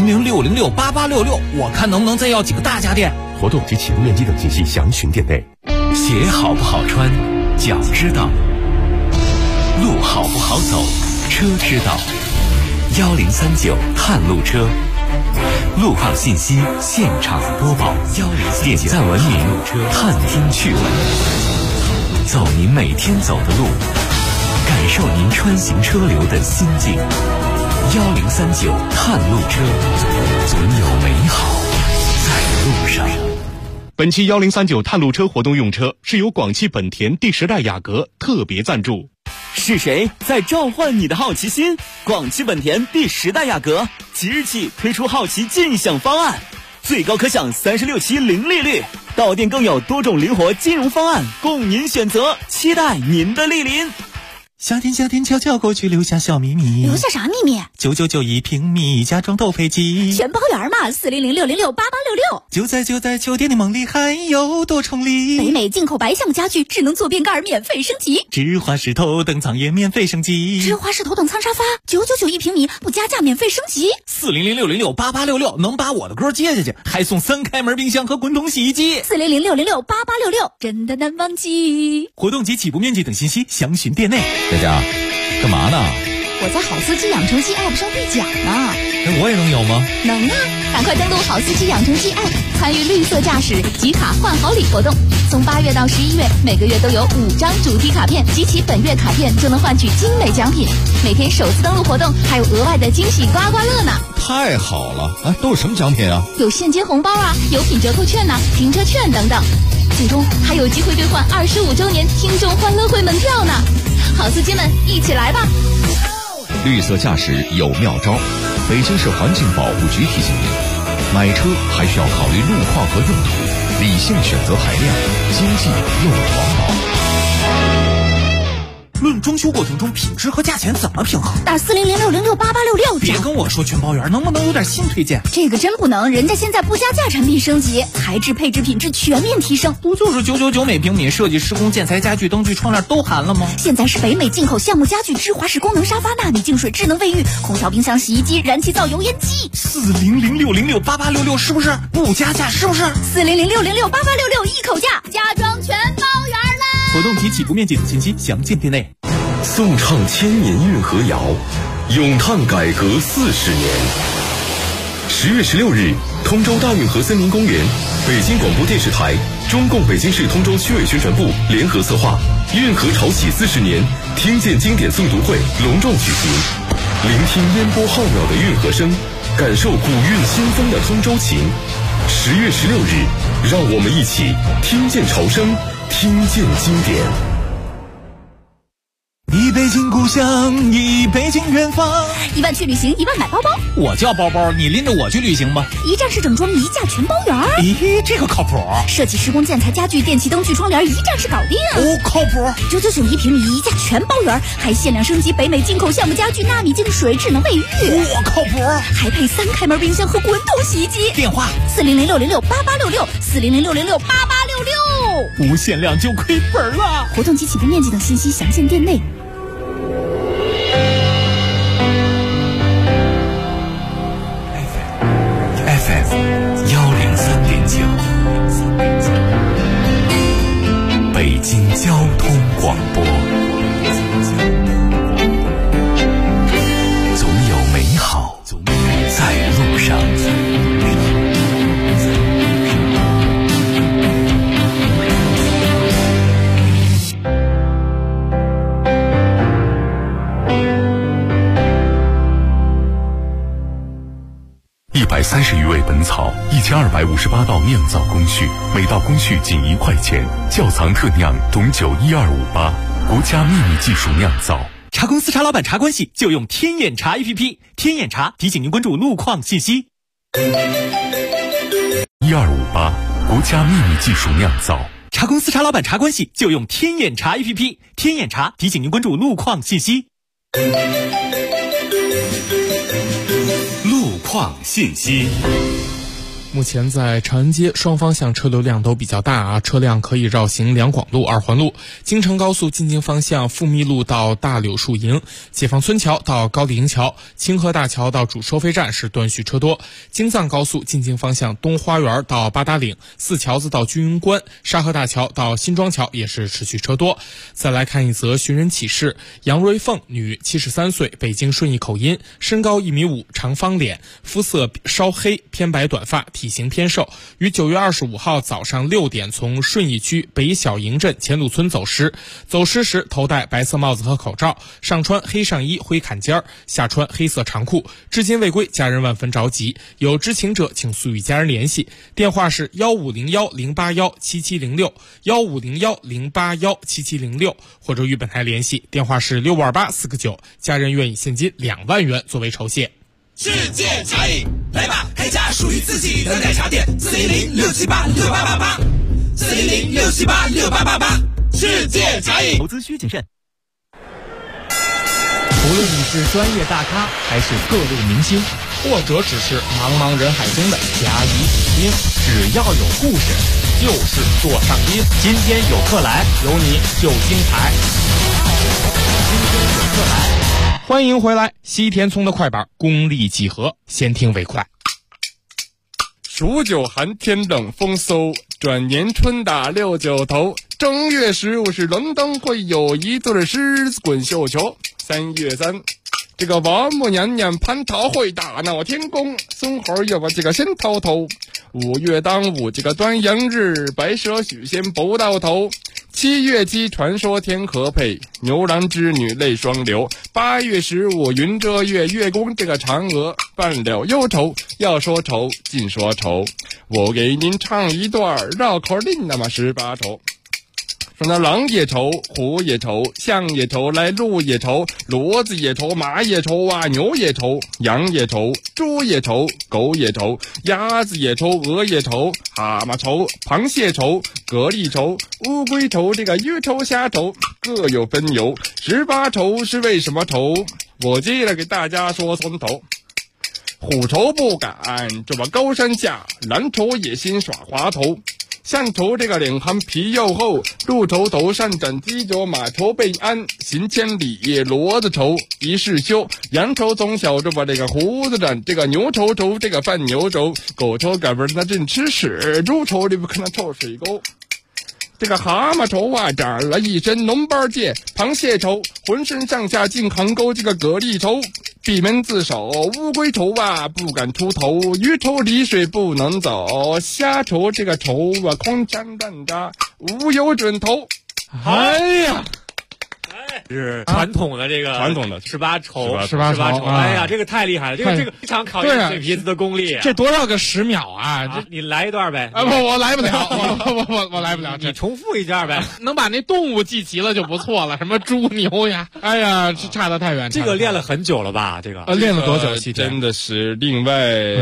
Speaker 18: 400-606-8866，我看能不能再要几个大家电。
Speaker 3: 活动及启动面积等信息详询店内。
Speaker 4: 鞋好不好穿，脚知道；路好不好走，车知道。1039探路车，路况信息现场播报。点赞文明，探听趣闻，走您每天走的路，感受您穿行车流的心境。1039探路车，总有美好在路上。
Speaker 19: 本期1039探路车活动用车是由广汽本田第10代雅阁特别赞助。
Speaker 20: 是谁在召唤你的好奇心？广汽本田第10代雅阁即日起推出好奇尽享方案，最高可享36期零利率，到店更有多种灵活金融方案供您选择，期待您的莅临。
Speaker 18: 夏天悄悄过去，留下小秘密。
Speaker 10: 留下啥秘密
Speaker 18: ？999一平米，家装斗飞机，
Speaker 10: 全包圆嘛！400-606-8866。
Speaker 18: 就在酒店的梦里，还有多重礼。
Speaker 10: 北美进口白橡家具，智能坐便盖免费升级，
Speaker 18: 芝华士头等舱也免费升级，
Speaker 10: 芝华士头等舱沙发999一平米，不加价免费升级。
Speaker 18: 400-606-8866能把我的歌接下去，还送3开门冰箱和滚筒洗衣机。
Speaker 10: 400-606-8866真的难忘记。
Speaker 18: 活动及起步面积等信息详询店内。
Speaker 21: 佳佳，干嘛呢？
Speaker 10: 我在好司机养成记 App 上兑奖呢。
Speaker 21: 那我也能有吗？
Speaker 10: 能啊！赶快登录好司机养成记 App， 参与绿色驾驶集卡换好礼活动。从8月到11月，每个月都有5张主题卡片，集齐本月卡片就能换取精美奖品。每天首次登录活动还有额外的惊喜刮刮乐呢！
Speaker 21: 太好了！啊，都是什么奖品啊？
Speaker 10: 有现金红包啊，有品折扣券呐，停车券等等。最终还有机会兑换25周年听众欢乐会门票呢！好司机们，一起来吧！
Speaker 4: 绿色驾驶有妙招，北京市环境保护局提醒您：买车还需要考虑路况和用途，理性选择排量，经济又环保。
Speaker 18: 论装修过程中品质和价钱怎么平衡？
Speaker 10: 打4006068866。
Speaker 18: 别跟我说全包圆，能不能有点新推荐？
Speaker 10: 这个真不能，人家现在不加价产品升级，材质、配置、品质全面提升。
Speaker 18: 不就是999每平米，设计、施工、建材、家具、灯具、窗帘都含了吗？
Speaker 10: 现在是北美进口橡木家具、芝华士功能沙发、纳米净水、智能卫浴、空调、冰箱、洗衣机、燃气灶、油烟机。
Speaker 18: 4006068866是不是不加价？是不是
Speaker 10: 4006068866一口价，家装全包圆啦！
Speaker 18: 活动及起步面积等信息详见店内。
Speaker 3: 颂唱千年运河谣，咏叹改革40年。10月16日，通州大运河森林公园，北京广播电视台、中共北京市通州区委宣传部联合策划运河潮起40年听见经典诵读会隆重举行，聆听烟波浩渺的运河声，感受古韵新风的通州情。10月16日，让我们一起听见潮声，听见经典。
Speaker 18: 一北京故乡，一北京远方。
Speaker 10: 1万去旅行，1万买包包。
Speaker 18: 我叫包包，你拎着我去旅行吧。
Speaker 10: 一站式整装，一价全包圆。
Speaker 18: 咦，这个靠谱。
Speaker 10: 设计、施工、建材、家具、电器、灯具、窗帘，一站式搞定。
Speaker 18: 哦，靠谱。
Speaker 10: 999一平米，一价全包圆，还限量升级北美进口橡木家具、纳米净水、智能卫浴。
Speaker 18: 我靠谱。
Speaker 10: 还配3开门冰箱和滚筒洗衣机。
Speaker 18: 电话
Speaker 10: 4006068866，4006068866。
Speaker 18: 不限量就亏本了。
Speaker 10: 活动及起步面积等信息详见店内。
Speaker 4: FM 103.9，北京交通广播。总有美好在路上。
Speaker 3: 130余味本草，1258道酿造工序，每道工序仅1块钱。窖藏特酿董酒12588，国家秘密技术酿造。
Speaker 18: 茶公司茶老板茶关系就用天眼茶 APP， 天眼茶提醒您关注路况信息。
Speaker 3: 1258，国家秘密技术酿造。
Speaker 18: 茶公司茶老板茶关系就用天眼茶 APP， 天眼茶提醒您关注路况信息。
Speaker 4: 路况信息。
Speaker 6: 目前在长安街双方向车流量都比较大啊，车辆可以绕行两广路、二环路、京承高速进京方向富密路到大柳树营、解放村桥到高丽营桥、清河大桥到主收费站是断续车多，京藏高速进京方向东花园到八达岭、四桥子到军营关、沙河大桥到新庄桥也是持续车多。再来看一则寻人启事，杨瑞凤，女，73岁，北京顺义口音，身高1.5米，长方脸，肤色稍黑，偏白短发，体型偏瘦，于9月25号早上6点从顺义区北小营镇前鲁村走失。走失时头戴白色帽子和口罩，上穿黑上衣灰坎肩，下穿黑色长裤，至今未归，家人万分着急。有知情者请速与家人联系，电话是1501-081-7706 1501-081-7706，或者与本台联系，电话是6528-4个9，家人愿以现金2万元作为酬谢。
Speaker 1: 世界茶饮，来吧，开家属于自己的奶茶店，400-678-6888 400-678-6888，世界茶饮。
Speaker 18: 投资需谨慎。无论你是专业大咖，还是各路明星，
Speaker 6: 或者只是茫茫人海中的甲乙丙丁，
Speaker 5: 只要有故事，就是座上宾。
Speaker 16: 今天有客来，有你就精彩。
Speaker 6: 今天有客来。欢迎回来，西田聪的快板功力几何，先听为快。
Speaker 15: 数九寒天冷风嗖，转年春打69头。正月15是轮灯会，有一对狮子滚绣球。3月3，这个王母娘娘蟠桃会，大闹天宫，孙猴要把这个先逃头。5月当午，这个端阳日，白蛇许仙不到头。7月7，传说天河配，牛郎织女泪双流。8月15，云遮月，月宫这个嫦娥，半了忧愁。要说愁，尽说愁，我给您唱一段绕口令，那么18愁。 说那狼也愁，虎也愁，象也愁，来鹿也愁，骡子也愁，马也愁啊，牛也愁，羊也愁，猪也愁，狗也愁，鸭子也愁，鹅也愁，蛤蟆愁，螃蟹愁，蛤蜊愁，乌龟愁，这个鱼愁虾愁，各有分由。18愁是为什么愁？我接着给大家说从头。虎愁不敢这么高山下，蓝愁野心耍滑头，象愁这个脸庞皮又厚，鹿愁头上长犄角，马愁备鞍行千里，骡子愁一世休，羊愁从小这把这个胡子长，这个牛愁愁这个犯牛粥，狗愁赶不上它正吃屎，猪愁离不开那臭水沟。这个蛤蟆愁啊，长了一身脓包疥，螃蟹愁浑身上下进行沟，这个蛤蜊愁闭门自守，乌龟愁啊不敢出头，鱼愁离水不能走，虾愁这个愁啊空山蛋渣无有准头。
Speaker 16: 哎呀，是传统的这个
Speaker 15: 传统的
Speaker 16: 18愁
Speaker 6: 18愁，
Speaker 16: 哎呀，这个太厉害了，这个非常考验嘴皮子的功力。
Speaker 6: 这多少个10秒啊？这
Speaker 16: 你来一段呗？
Speaker 6: 不，我来不了，我来不了。
Speaker 16: 你重复一下呗，
Speaker 6: 能把那动物记齐了就不错了，什么猪牛呀，哎呀，这差得太远。
Speaker 16: 这个练了很久了吧？这个
Speaker 6: 练了多久？7天？
Speaker 15: 真的是另外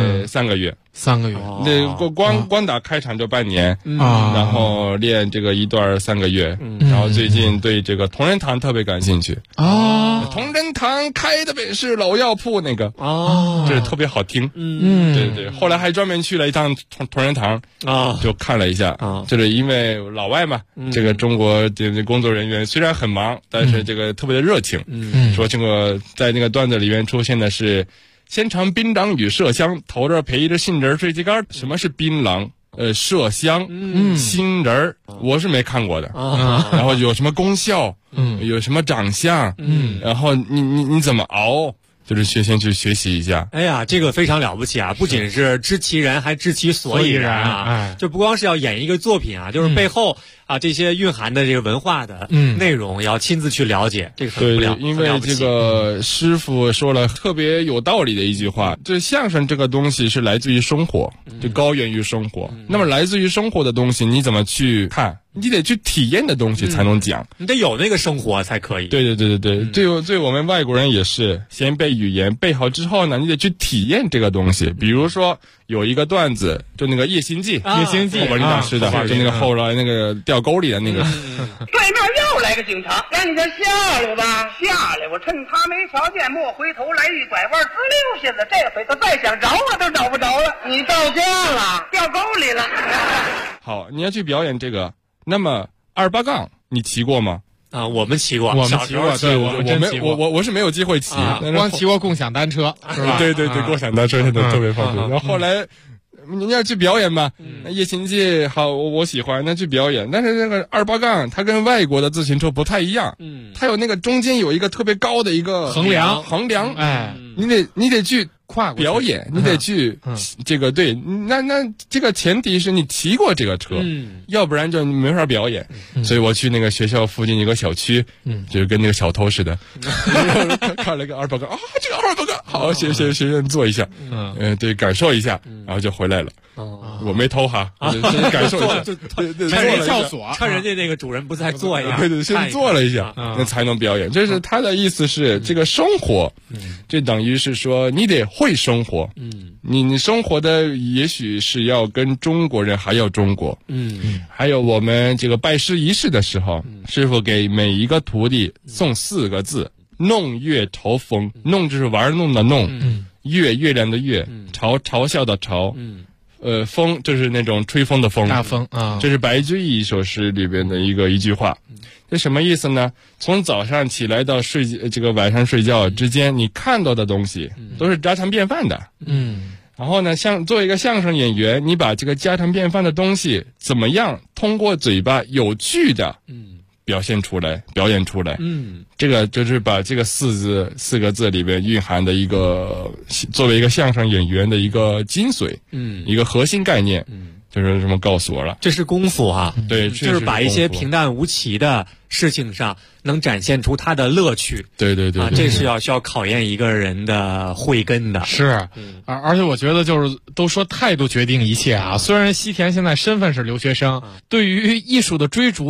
Speaker 15: 3个月。
Speaker 6: 3个月，
Speaker 15: 那光打开场就半年然后练这个一段3个月，然后最近对这个同仁堂特别感兴趣同仁堂开的本是老药铺那个就是特别好听，对，后来还专门去了一趟同仁堂就看了一下就是因为老外嘛，这个中国的工作人员虽然很忙，但是这个特别的热情，说这个在那个段子里面出现的是。先尝槟榔与麝香，头这陪着杏仁、水鸡干。什么是槟榔？麝香，杏仁，我是没看过的。然后有什么功效？有什么长相？然后你怎么熬？就是先去学习一下。
Speaker 16: 哎呀，这个非常了不起啊！不仅是知其然，还知其所以然啊！就不光是要演一个作品啊，就是背后这些蕴含的这个文化的内容，也要亲自去了解。这个很
Speaker 15: 对，因为这个师傅说了特别有道理的一句话，就是相声这个东西是来自于生活，就高源于生活。那么来自于生活的东西，你怎么去看？你得去体验的东西才能讲，
Speaker 16: 你得有那个生活才可以。
Speaker 15: 对，对我们外国人也是，先背语言，背好之后呢，你得去体验这个东西。比如说有一个段子，就那个夜行记，
Speaker 6: 夜行记，
Speaker 15: 侯宝林大师的，就那个后来那个掉沟里的那个。
Speaker 17: 对面又来个警察，赶紧下来吧，下来！我趁他没瞧见，莫回头来一拐弯，滋溜下子，这回他再想找我都找不着了。你到家了，掉沟里了。
Speaker 15: 好，你要去表演这个。那么28杠你骑过吗？
Speaker 16: 我们骑过，
Speaker 6: 我们骑过，对，
Speaker 15: 我是没有机会骑，
Speaker 6: 光骑过共享单车，是吧？
Speaker 15: 对，共享单车现在特别方便。然后后来你要去表演嘛，那夜行记好，我喜欢，那去表演。但是那个28杠它跟外国的自行车不太一样，它有那个中间有一个特别高的一个
Speaker 6: 横梁，
Speaker 15: 哎，你得去跨过表演，你得去这个对，那这个前提是你骑过这个车，要不然就没法表演。所以我去那个学校附近一个小区，就是跟那个小偷似的，看了个28杠这个28杠好，学院做一下，对，感受一下，然后就回来了。我没偷哈，感受一下，对，
Speaker 16: 趁人撬锁，趁人家那个主人不在做一下，
Speaker 15: 对，先做了一下，那才能表演。这是他的意思是这个生活，这等于是说你得会生活，你生活的也许是要跟中国人还要中国，还有我们这个拜师仪式的时候，师傅给每一个徒弟送4个字：弄月嘲风。弄就是玩弄的弄，月亮的月，嘲笑的嘲。风就是那种吹风的风，
Speaker 6: 大风啊，
Speaker 15: 这是白居易一首诗里边的一句话。这什么意思呢？从早上起来到这个晚上睡觉之间，你看到的东西都是家常便饭的。然后呢，作为一个相声演员，你把这个家常便饭的东西怎么样通过嘴巴有趣的表演出来，这个就是把这个4个字里边蕴含的一个作为一个相声演员的一个精髓，一个核心概念，就是这么告诉我了。
Speaker 16: 这是功夫哈，
Speaker 15: 对，
Speaker 16: 就是把一些平淡无奇的事情上能展现出它的乐趣。
Speaker 15: 对，
Speaker 16: 这是需要考验一个人的慧根的。
Speaker 6: 是，而且我觉得就是都说态度决定一切啊。虽然西田现在身份是留学生，对于艺术的追逐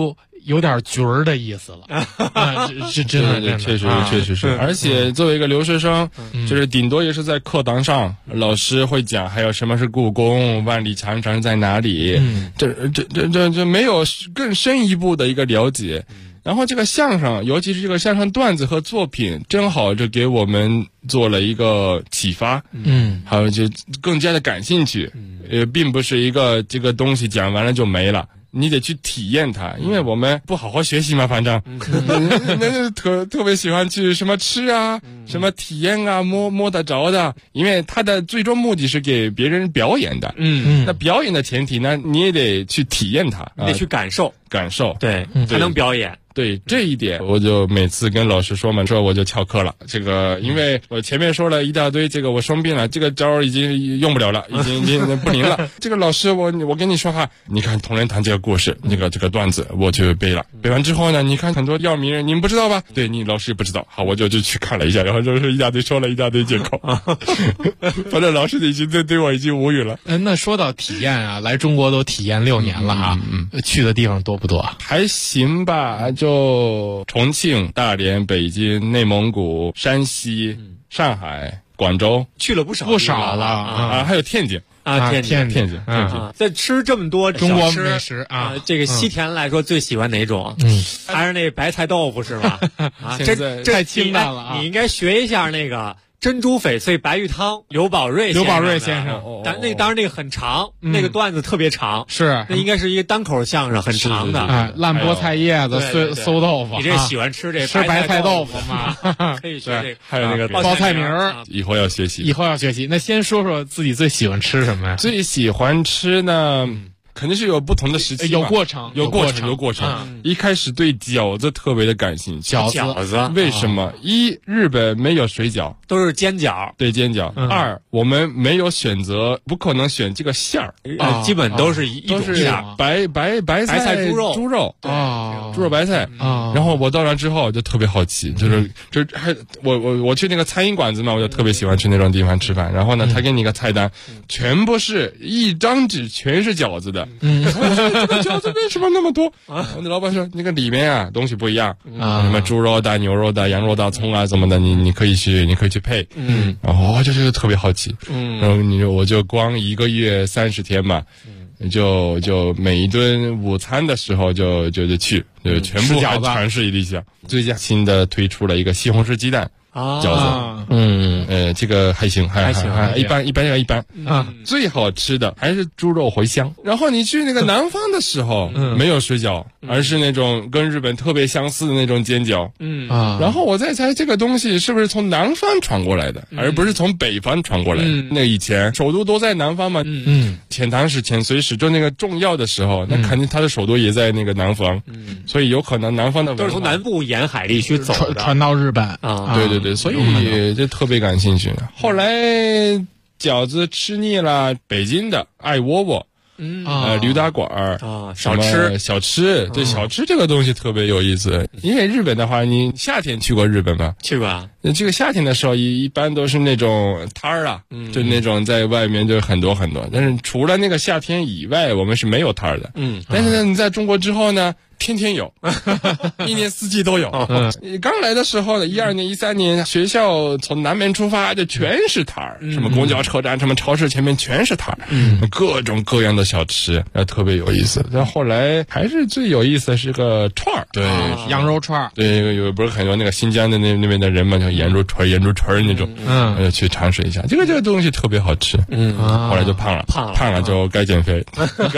Speaker 6: 有点角儿的意思了。是真的，
Speaker 15: 确实是。而且作为一个留学生，就是顶多也是在课堂上，老师会讲还有什么是故宫，万里长城在哪里，这没有更深一步的一个了解。然后这个相声，尤其是这个相声段子和作品，正好就给我们做了一个启发，还有就更加的感兴趣。并不是一个这个东西讲完了就没了。你得去体验它，因为我们不好好学习嘛，反正特别喜欢去什么吃啊，什么体验啊，摸得着的，因为它的最终目的是给别人表演的。那表演的前提呢，你也得去体验它，
Speaker 16: 你得去感受，对，才能表演。
Speaker 15: 对这一点，我就每次跟老师说嘛，说我就翘课了。这个，因为我前面说了一大堆，这个我生病了，这个招已经用不了了，已经不灵了。这个老师，我跟你说哈，你看同仁堂这个故事，这个段子我就背了。背完之后呢，你看很多药名人，你们不知道吧？对你老师也不知道。好，我就去看了一下，然后就是一大堆说了一大堆借口。反正老师已经对我已经无语了。
Speaker 6: 那说到体验啊，来中国都体验6年了哈，去的地方多不多？
Speaker 15: 还行吧。就重庆、大连、北京、内蒙古、山西、上海、广州，
Speaker 16: 去了不少了
Speaker 15: 啊！还有天津
Speaker 16: 啊，天津。在吃这么多
Speaker 6: 中国美食啊，
Speaker 16: 这个西田来说最喜欢哪种？还是那白菜豆腐是吧？啊，
Speaker 6: 这太清淡了啊！
Speaker 16: 你应该学一下那个珍珠翡翠白玉汤，刘宝瑞先生，但那当然那个很长，那个段子特别长，
Speaker 6: 是
Speaker 16: 那应该是一个单口相声，很长的。
Speaker 6: 烂菠菜叶子、馊豆腐，
Speaker 16: 你这喜欢吃这
Speaker 6: 吃白菜豆腐吗？
Speaker 16: 可以学这个，
Speaker 15: 还有那个
Speaker 6: 报菜名儿，
Speaker 15: 以后要学习。
Speaker 6: 那先说说自己最喜欢吃什么呀？
Speaker 15: 最喜欢吃呢？肯定是有不同的时期，
Speaker 6: 有过程。
Speaker 15: 一开始对饺子特别的感兴趣。
Speaker 16: 饺子
Speaker 15: 为什么？一，日本没有水饺，
Speaker 16: 都是煎饺。
Speaker 15: 对，煎饺。二，我们没有选择，不可能选这个馅儿，
Speaker 16: 基本都是一种馅儿，
Speaker 15: 白菜猪肉啊，猪肉白菜啊。然后我到那之后就特别好奇，就是我去那个餐饮馆子嘛，我就特别喜欢去那种地方吃饭。然后呢，他给你个菜单，全部是一张纸，全是饺子的。这个饺子为什么那么多啊？那老板说那个里面啊东西不一样啊，什么猪肉的、牛肉的、羊肉的、葱啊什么的，你可以去配。然后就是特别好奇。然后我就光1个月30天嘛，就每一顿午餐的时候就去全部尝试一下。最近新的推出了一个西红柿鸡蛋饺子，这个还行，一般啊。最好吃的还是猪肉茴香。然后你去那个南方的时候，没有水饺，而是那种跟日本特别相似的那种煎饺。然后我在猜这个东西是不是从南方传过来的，而不是从北方传过来的。那以前首都都在南方嘛，遣唐使、遣隋使就那个重要的时候，那肯定他的首都也在那个南方，所以有可能南方的
Speaker 16: 都是从南部沿海地区走的，
Speaker 6: 传到日本
Speaker 15: 啊。对，所以就特别感兴趣。后来饺子吃腻了，北京的爱窝窝，驴打滚儿
Speaker 16: 啊，
Speaker 15: 小吃，对，小吃这个东西特别有意思。因为日本的话，你夏天去过日本吗？
Speaker 16: 去过啊。
Speaker 15: 这个夏天的时候，一般都是那种摊儿啊，就那种在外面就很多很多。但是除了那个夏天以外，我们是没有摊儿的。但是呢，你在中国之后呢，天天有，一年四季都有。刚来的时候呢，12年、13年，学校从南门出发就全是摊儿，什么公交车站、什么超市前面全是摊儿，各种各样的小吃，特别有意思。但后来还是最有意思的是个串儿，对，
Speaker 6: 羊肉串儿，
Speaker 15: 对，有不是很多那个新疆的那边的人嘛，叫盐猪串那种，去尝试一下，这个东西特别好吃，后来就胖了就该减肥，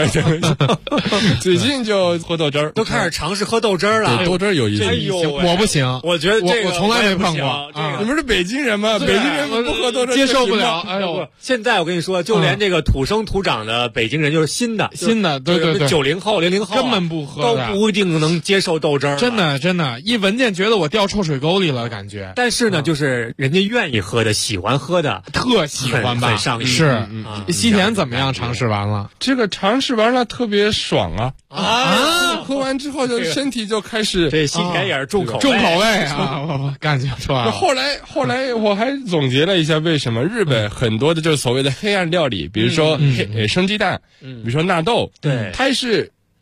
Speaker 15: 最近就喝豆汁儿。
Speaker 16: 都开始尝试喝豆汁儿了，
Speaker 15: 豆汁儿有意思。
Speaker 6: 我不行，
Speaker 16: 我觉得
Speaker 6: 我从来没碰过。
Speaker 15: 你们是北京人吗？北京人不喝豆汁儿
Speaker 6: 接受不了。哎呦，
Speaker 16: 现在我跟你说，就连这个土生土长的北京人，就是新的，
Speaker 6: 对
Speaker 16: ，90后、00后
Speaker 6: 根本不喝，
Speaker 16: 都不一定能接受豆汁儿。
Speaker 6: 真的，一闻见觉得我掉臭水沟里了，感觉。
Speaker 16: 但是呢，就是人家愿意喝的、喜欢喝的，
Speaker 6: 特喜欢吧，
Speaker 16: 很上瘾。
Speaker 6: 是，西田怎么样？尝试完了，
Speaker 15: 这个尝试完了特别爽啊！喝完之后就身体就开始，
Speaker 16: 这西田也是重口
Speaker 6: 味啊！我感觉出来了。
Speaker 15: 后来我还总结了一下，为什么日本很多的就是所谓的黑暗料理，比如说生鸡蛋，比如说纳豆，
Speaker 16: 对，
Speaker 15: 它是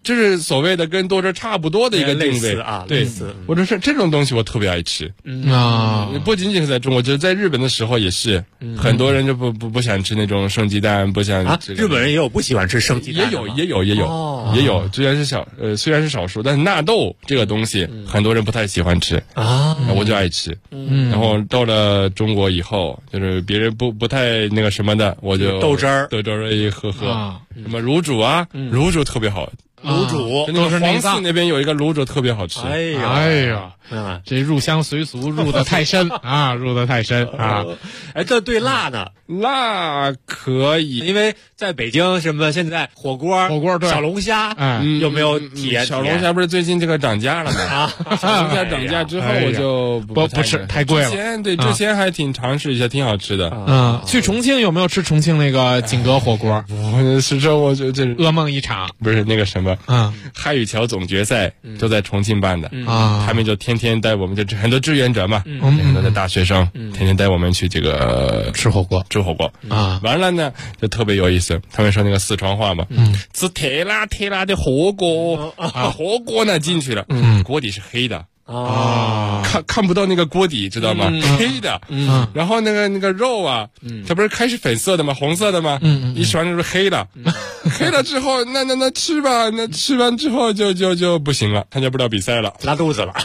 Speaker 15: 就是所谓的跟多车差不多的一个定位
Speaker 16: 啊，
Speaker 15: 对，或者是这种东西我特别爱吃不仅仅是在中国，就是在日本的时候也是，很多人就不想吃那种生鸡蛋，不想
Speaker 16: 日本人也有不喜欢吃生鸡蛋的，
Speaker 15: 也有，虽然是少数，但是纳豆这个东西很多人不太喜欢吃啊，我就爱吃，然后到了中国以后，就是别人不太那个什么的，我就豆汁儿一喝，什么卤煮啊，卤煮特别好。
Speaker 16: 卤煮
Speaker 6: 都是
Speaker 15: 黄寺那边有一个卤煮特别好吃。
Speaker 6: 哎呀，这入乡随俗入得太深啊，入得太深啊！
Speaker 16: 哎，这对辣呢？
Speaker 15: 辣可以，
Speaker 16: 因为在北京什么现在火锅
Speaker 6: 对
Speaker 16: 小龙虾，有没有体验？
Speaker 15: 小龙虾不是最近这个涨价了吗？小龙虾涨价之后我就
Speaker 6: 不吃，太贵了。
Speaker 15: 之前还挺尝试一下，挺好吃的。
Speaker 6: 去重庆有没有吃重庆那个景德火锅？
Speaker 15: 是说我这
Speaker 6: 噩梦一场，
Speaker 15: 不是那个什么。汉语桥总决赛就在重庆办的他们就天天带我们，就很多志愿者嘛，很多的大学生天天带我们去这个
Speaker 6: 吃火锅
Speaker 15: 啊。完了呢就特别有意思，他们说那个四川话嘛，吃特辣的火锅火锅呢进去了，锅底是黑的。看不到那个锅底，知道吗？黑的，然后那个肉啊，它不是开始粉色的吗？红色的吗？一吃完就是黑的，黑了之后，那吃吧，那吃完之后就不行了，参加不了比赛了，
Speaker 16: 拉肚子了，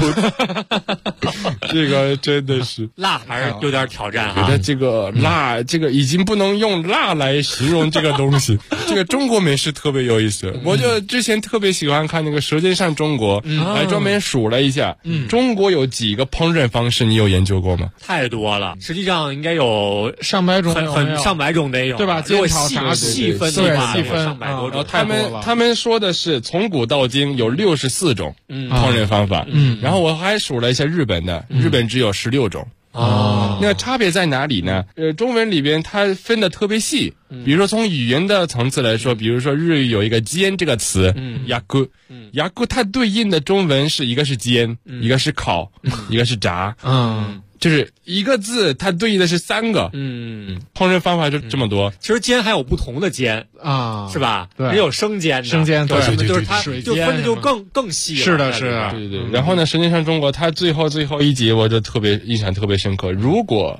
Speaker 15: 这个真的是
Speaker 16: 辣还是有点挑战啊！
Speaker 15: 觉得这个辣，这个已经不能用辣来形容这个东西。这个中国美食特别有意思，我就之前特别喜欢看那个《舌尖上中国》，还专门数了一下。中国有几个烹饪方式？你有研究过吗？
Speaker 16: 太多了，实际上应该有
Speaker 6: 上百种，
Speaker 16: 上百种得有，
Speaker 6: 对吧？
Speaker 16: 如果细分的话，上百多种。
Speaker 15: 他们说的是从古到今有64种烹饪方法，然后我还数了一下日本的，日本只有16种。那差别在哪里呢？中文里边它分的特别细，比如说从语言的层次来说，比如说日语有一个煎这个词，yaku 它对应的中文是一个是煎，一个是烤，一个是炸，就是一个字它对应的是3个，烹饪方法就这么多。
Speaker 16: 其实煎还有不同的煎啊，是吧？
Speaker 6: 对，
Speaker 16: 也有生煎的，
Speaker 6: 对，
Speaker 16: 就是它就分的就更细了。
Speaker 6: 是的，
Speaker 15: 对。然后呢，实际上中国它最后一集我就印象特别深刻。如果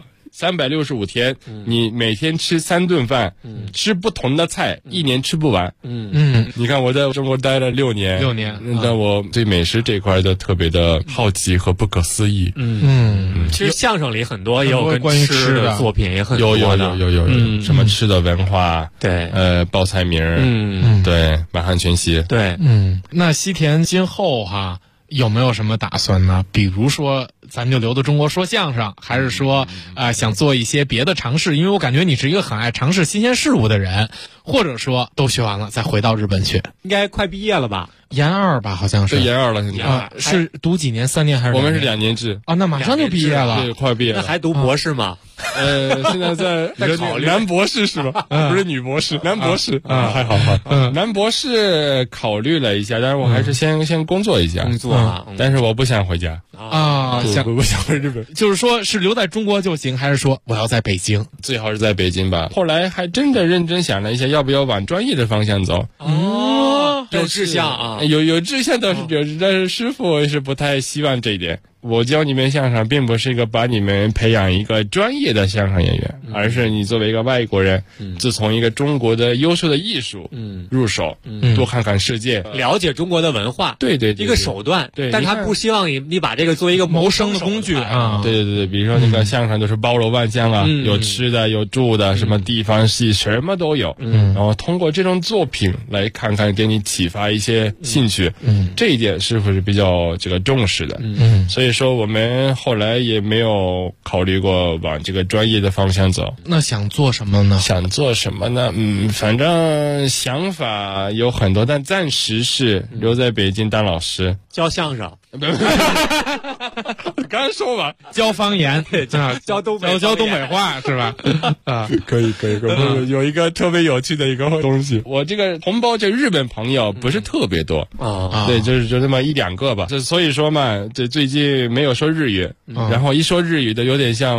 Speaker 15: 365天，你每天吃3顿饭，吃不同的菜，1年吃不完。你看我在中国待了6年，但我对美食这块就特别的好奇和不可思议。
Speaker 16: 其实相声里很多也有跟吃的作品也很多的，
Speaker 15: 有什么吃的文化，
Speaker 16: 对，
Speaker 15: 报菜名，对，满汉全席，
Speaker 16: 对，
Speaker 6: 那西田今后有没有什么打算呢？比如说咱就留到中国说相声，还是说想做一些别的尝试？因为我感觉你是一个很爱尝试新鲜事物的人，或者说都学完了再回到日本去。
Speaker 16: 应该快毕业了吧？
Speaker 6: 研2吧，好像是。
Speaker 15: 对，研2了现在。
Speaker 6: 是读几年？3年还是？
Speaker 15: 我们是2年制
Speaker 6: 啊，那马上就毕业了，
Speaker 15: 对，快毕业了。
Speaker 16: 那还读博士吗？
Speaker 15: 现在在考虑男博士是吧？不是女博士，男博士啊，还好。男博士考虑了一下，但是我还是先工作一下，但是我不想回家
Speaker 6: 啊，
Speaker 15: 不想回日本。
Speaker 6: 就是说是留在中国就行，还是说我要在北京？
Speaker 15: 最好是在北京吧。后来还真的认真想了一下，要不要往专业的方向走？
Speaker 16: 有志向啊，
Speaker 15: 有志向倒是有，但是师傅是不太希望这一点。我教你们相声，并不是一个把你们培养一个专业的相声演员，而是你作为一个外国人，自从一个中国的优秀的艺术入手，多看看世界，
Speaker 16: 了解中国的文化，
Speaker 15: 对，
Speaker 16: 一个手段，
Speaker 15: 对，
Speaker 16: 但他不希望你把这个作为一个谋生的工具
Speaker 6: 啊，
Speaker 15: 对，比如说那个相声都是包罗万象啊，有吃的，有住的，什么地方戏什么都有，然后通过这种作品来看看，给你启发一些兴趣，这一点师傅是比较这个重视的，所以说我们后来也没有考虑过往这个专业的方向走。
Speaker 6: 那想做什么呢？
Speaker 15: 反正想法有很多，但暂时是留在北京当老师，
Speaker 16: 教相声。
Speaker 15: 刚说吧，
Speaker 6: 教方言，
Speaker 16: 教东北
Speaker 6: 话是吧？
Speaker 15: 啊，可以。有一个特别有趣的一个东西，我这个同胞这日本朋友不是特别多啊，对，就这么1-2个吧。所以说嘛，这最近没有说日语，然后一说日语的有点像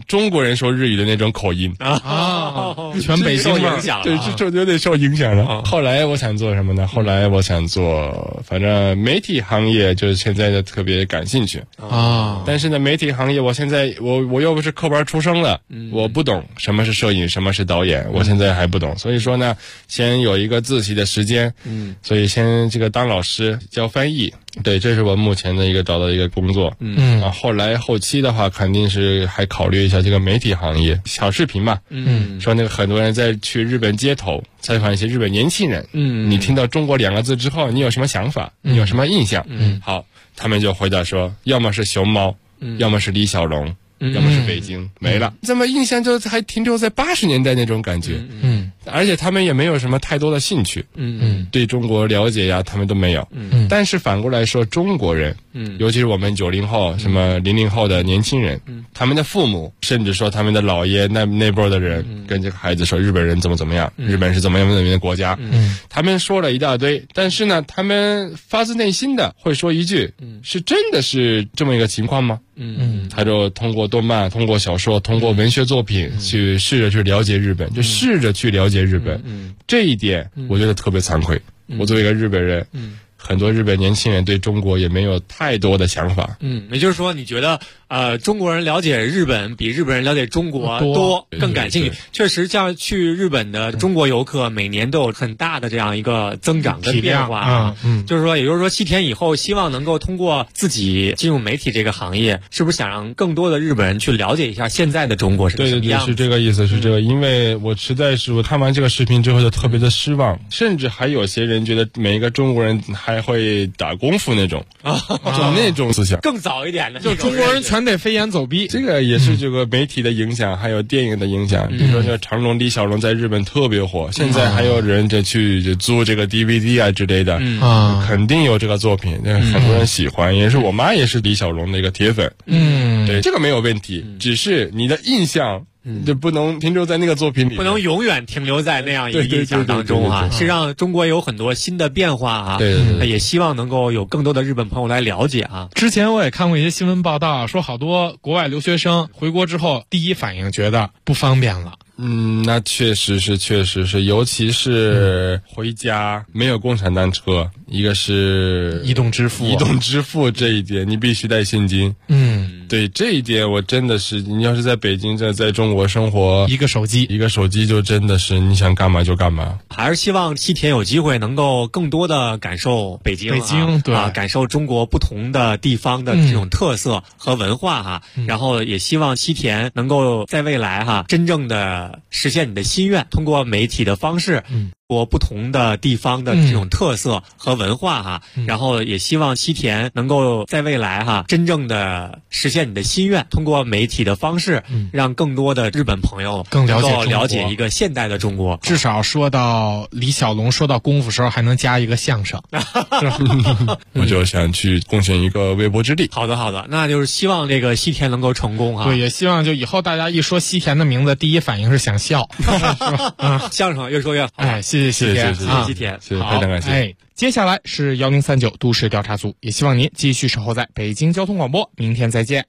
Speaker 15: 中国人说日语的那种口音
Speaker 6: 全北京
Speaker 16: 影响了，
Speaker 15: 对，就有点受影响了。后来我想做什么呢？后来我想做，反正媒体行业就是现在的特别感兴趣啊。但是呢，媒体行业我现在我又不是科班出身的，我不懂什么是摄影，什么是导演，我现在还不懂。所以说呢，先有一个自习的时间，所以先这个当老师教翻译。对，这是我目前的一个找到的一个工作。后来后期的话，肯定是还考虑一下这个媒体行业，小视频嘛。说那个很多人在去日本街头采访一些日本年轻人。你听到中国2个字之后，你有什么想法？你有什么印象？好，他们就回答说，要么是熊猫，要么是李小龙。要么是北京，没了，这么印象就还停留在80年代那种感觉。而且他们也没有什么太多的兴趣。对中国了解呀，他们都没有。但是反过来说，中国人，尤其是我们90后、什么00后的年轻人，他们的父母，甚至说他们的姥爷那波的人，跟这个孩子说日本人怎么样，日本是怎么样的国家，他们说了一大堆，但是呢，他们发自内心的会说一句，是真的是这么一个情况吗？他就通过动漫、通过小说、通过文学作品去试着去了解日本，就试着去了解日本。这一点我觉得特别惭愧。我作为一个日本人，很多日本年轻人对中国也没有太多的想法。
Speaker 16: 也就是说，你觉得中国人了解日本比日本人了解中国多，更感兴趣。确实，像去日本的中国游客每年都有很大的这样一个增长跟变化。就是说，也就是说，西田以后希望能够通过自己进入媒体这个行业，是不是想让更多的日本人去了解一下现在的中国是什么样子？
Speaker 15: 对，是这个意思，是这个。因为我实在是我看完这个视频之后就特别的失望，甚至还有些人觉得每一个中国人还会打功夫那种就那种思想，
Speaker 16: 更早一点的，
Speaker 6: 就中国人全得飞檐走壁。
Speaker 15: 这个也是这个媒体的影响，还有电影的影响。比如说这个成龙、李小龙在日本特别火，现在还有人就去租这个 DVD 啊之类的，肯定有这个作品，很多人喜欢。也是我妈也是李小龙的一个铁粉。对，这个没有问题，只是你的印象就不能停留在那个作品里，
Speaker 16: 不能永远停留在那样一个印象当中啊！是让中国有很多新的变化啊！也希望能够有更多的日本朋友来了解啊！
Speaker 6: 之前我也看过一些新闻报道，说好多国外留学生回国之后，第一反应觉得不方便了。
Speaker 15: 那确实是，尤其是回家没有共享单车，一个是
Speaker 6: 移动支付
Speaker 15: 这一点，你必须带现金。对这一点，我真的是，你要是在北京，在中国生活，
Speaker 6: 一个手机
Speaker 15: 就真的是你想干嘛就干嘛。
Speaker 16: 还是希望西田有机会能够更多的感受北京，对感受中国不同的地方的这种特色和文化哈。然后也希望西田能够在未来真正的实现你的心愿，通过媒体的方式。不同的地方的这种特色和文化哈，然后也希望西田能够在未来真正的实现你的心愿，通过媒体的方式，让更多的日本朋友
Speaker 6: 更
Speaker 16: 了解一个现代的中国。
Speaker 6: 至少说到李小龙，说到功夫时候还能加一个相声。
Speaker 15: 我就想去贡献一个微薄之力。
Speaker 16: 好的，那就是希望这个西田能够成功哈。
Speaker 6: 对，也希望就以后大家一说西田的名字，第一反应是想笑。
Speaker 16: 相声越说越好。
Speaker 6: 谢谢西田，
Speaker 16: 谢谢西田，
Speaker 15: 非常感谢。
Speaker 6: 接下来是1039都市调查组，也希望您继续守候在北京交通广播，明天再见。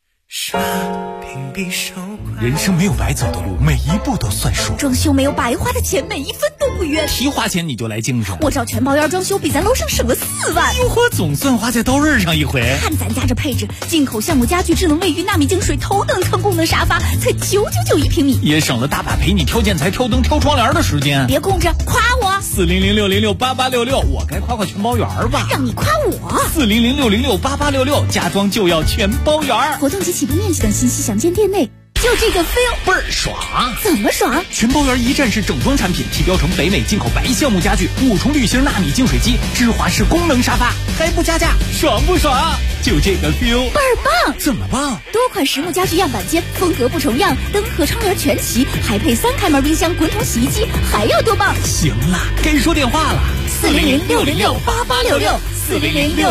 Speaker 18: 人生没有白走的路，每一步都算数。
Speaker 10: 装修没有白花的钱，每一分都不冤。
Speaker 18: 提花钱你就来精神，
Speaker 10: 我找全包院装修，比咱楼上省了4万。
Speaker 18: 哟呵，总算花在刀刃上一回。
Speaker 10: 看咱家这配置，进口橡木家具、智能卫浴、纳米净水、头等舱功能沙发，才999一平米，
Speaker 18: 也省了大把陪你挑建材、挑灯、挑窗帘的时间。
Speaker 10: 别空着，夸我
Speaker 18: ！40060688866，我该夸全包园吧？
Speaker 10: 让你夸我
Speaker 18: ！40060688866，家装就要全包园。
Speaker 10: 活动及起步面积等信息详见店内。就这个 feel
Speaker 18: 倍儿爽！
Speaker 10: 怎么爽？
Speaker 18: 全包园一站式整装产品，提标成北美进口白橡木家具，5重滤芯纳米净水机，芝华士功能沙发，还不加价，爽不爽？就这个 feel
Speaker 10: 倍儿棒！
Speaker 18: 怎么棒？
Speaker 10: 多款实木家具样板间，风格不重样，灯和窗帘全齐，还配3开门冰箱、滚筒洗衣机，还要多棒？
Speaker 18: 行了，该说电话了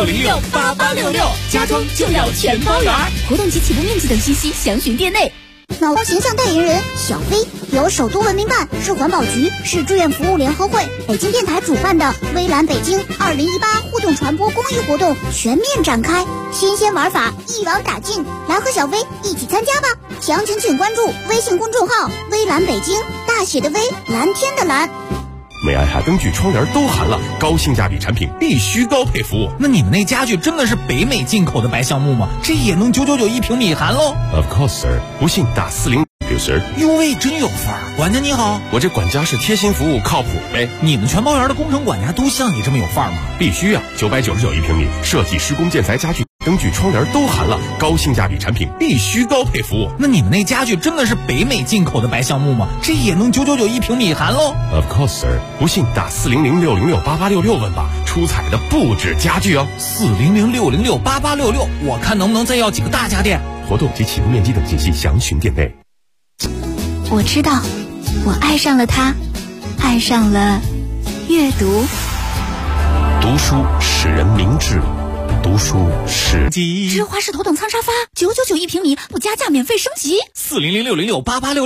Speaker 10: ，40060688866，40060688866，家装就要全包园。活动及起步面积等信息详询店内。
Speaker 2: 脑光形象代言人小飞，由首都文明办、市环保局、市志愿服务联合会、北京电台主办的微蓝北京2018互动传播公益活动全面展开，新鲜玩法一网打尽，来和小飞一起参加吧！详情请关注微信公众号“微蓝北京”，大写的微，蓝天的蓝。
Speaker 3: 美爱海灯具窗帘都含了高性价比产品，必须高配服务。
Speaker 18: 那你们那家具真的是北美进口的白橡木吗？这也能999一平米含喽
Speaker 3: ？Of course, sir。不信打4066 sir。
Speaker 18: 哟喂，真有范儿！管家你好，
Speaker 3: 我这管家是贴心服务，靠谱呗。
Speaker 18: 你们全包园的工程管家都像你这么有范儿吗？
Speaker 3: 必须啊！999一平米，设计、施工、建材、家具、灯具、窗帘都含了高性价比产品，必须高配服务。
Speaker 18: 那你们那家具真的是北美进口的白橡木吗？这也能999一平米含喽
Speaker 3: ？Of course, sir。不信打400-606-8866问吧，出彩的不止家具哦。
Speaker 18: 400-606-8866，我看能不能再要几个大家电。
Speaker 3: 活动及启用面积等信息详询店内。
Speaker 2: 我知道，我爱上了它，爱上了阅读。
Speaker 3: 读书使人明智，读书使
Speaker 10: 芝华士头等舱沙发999一平米，不加价免费升级。
Speaker 18: 400-606-8866。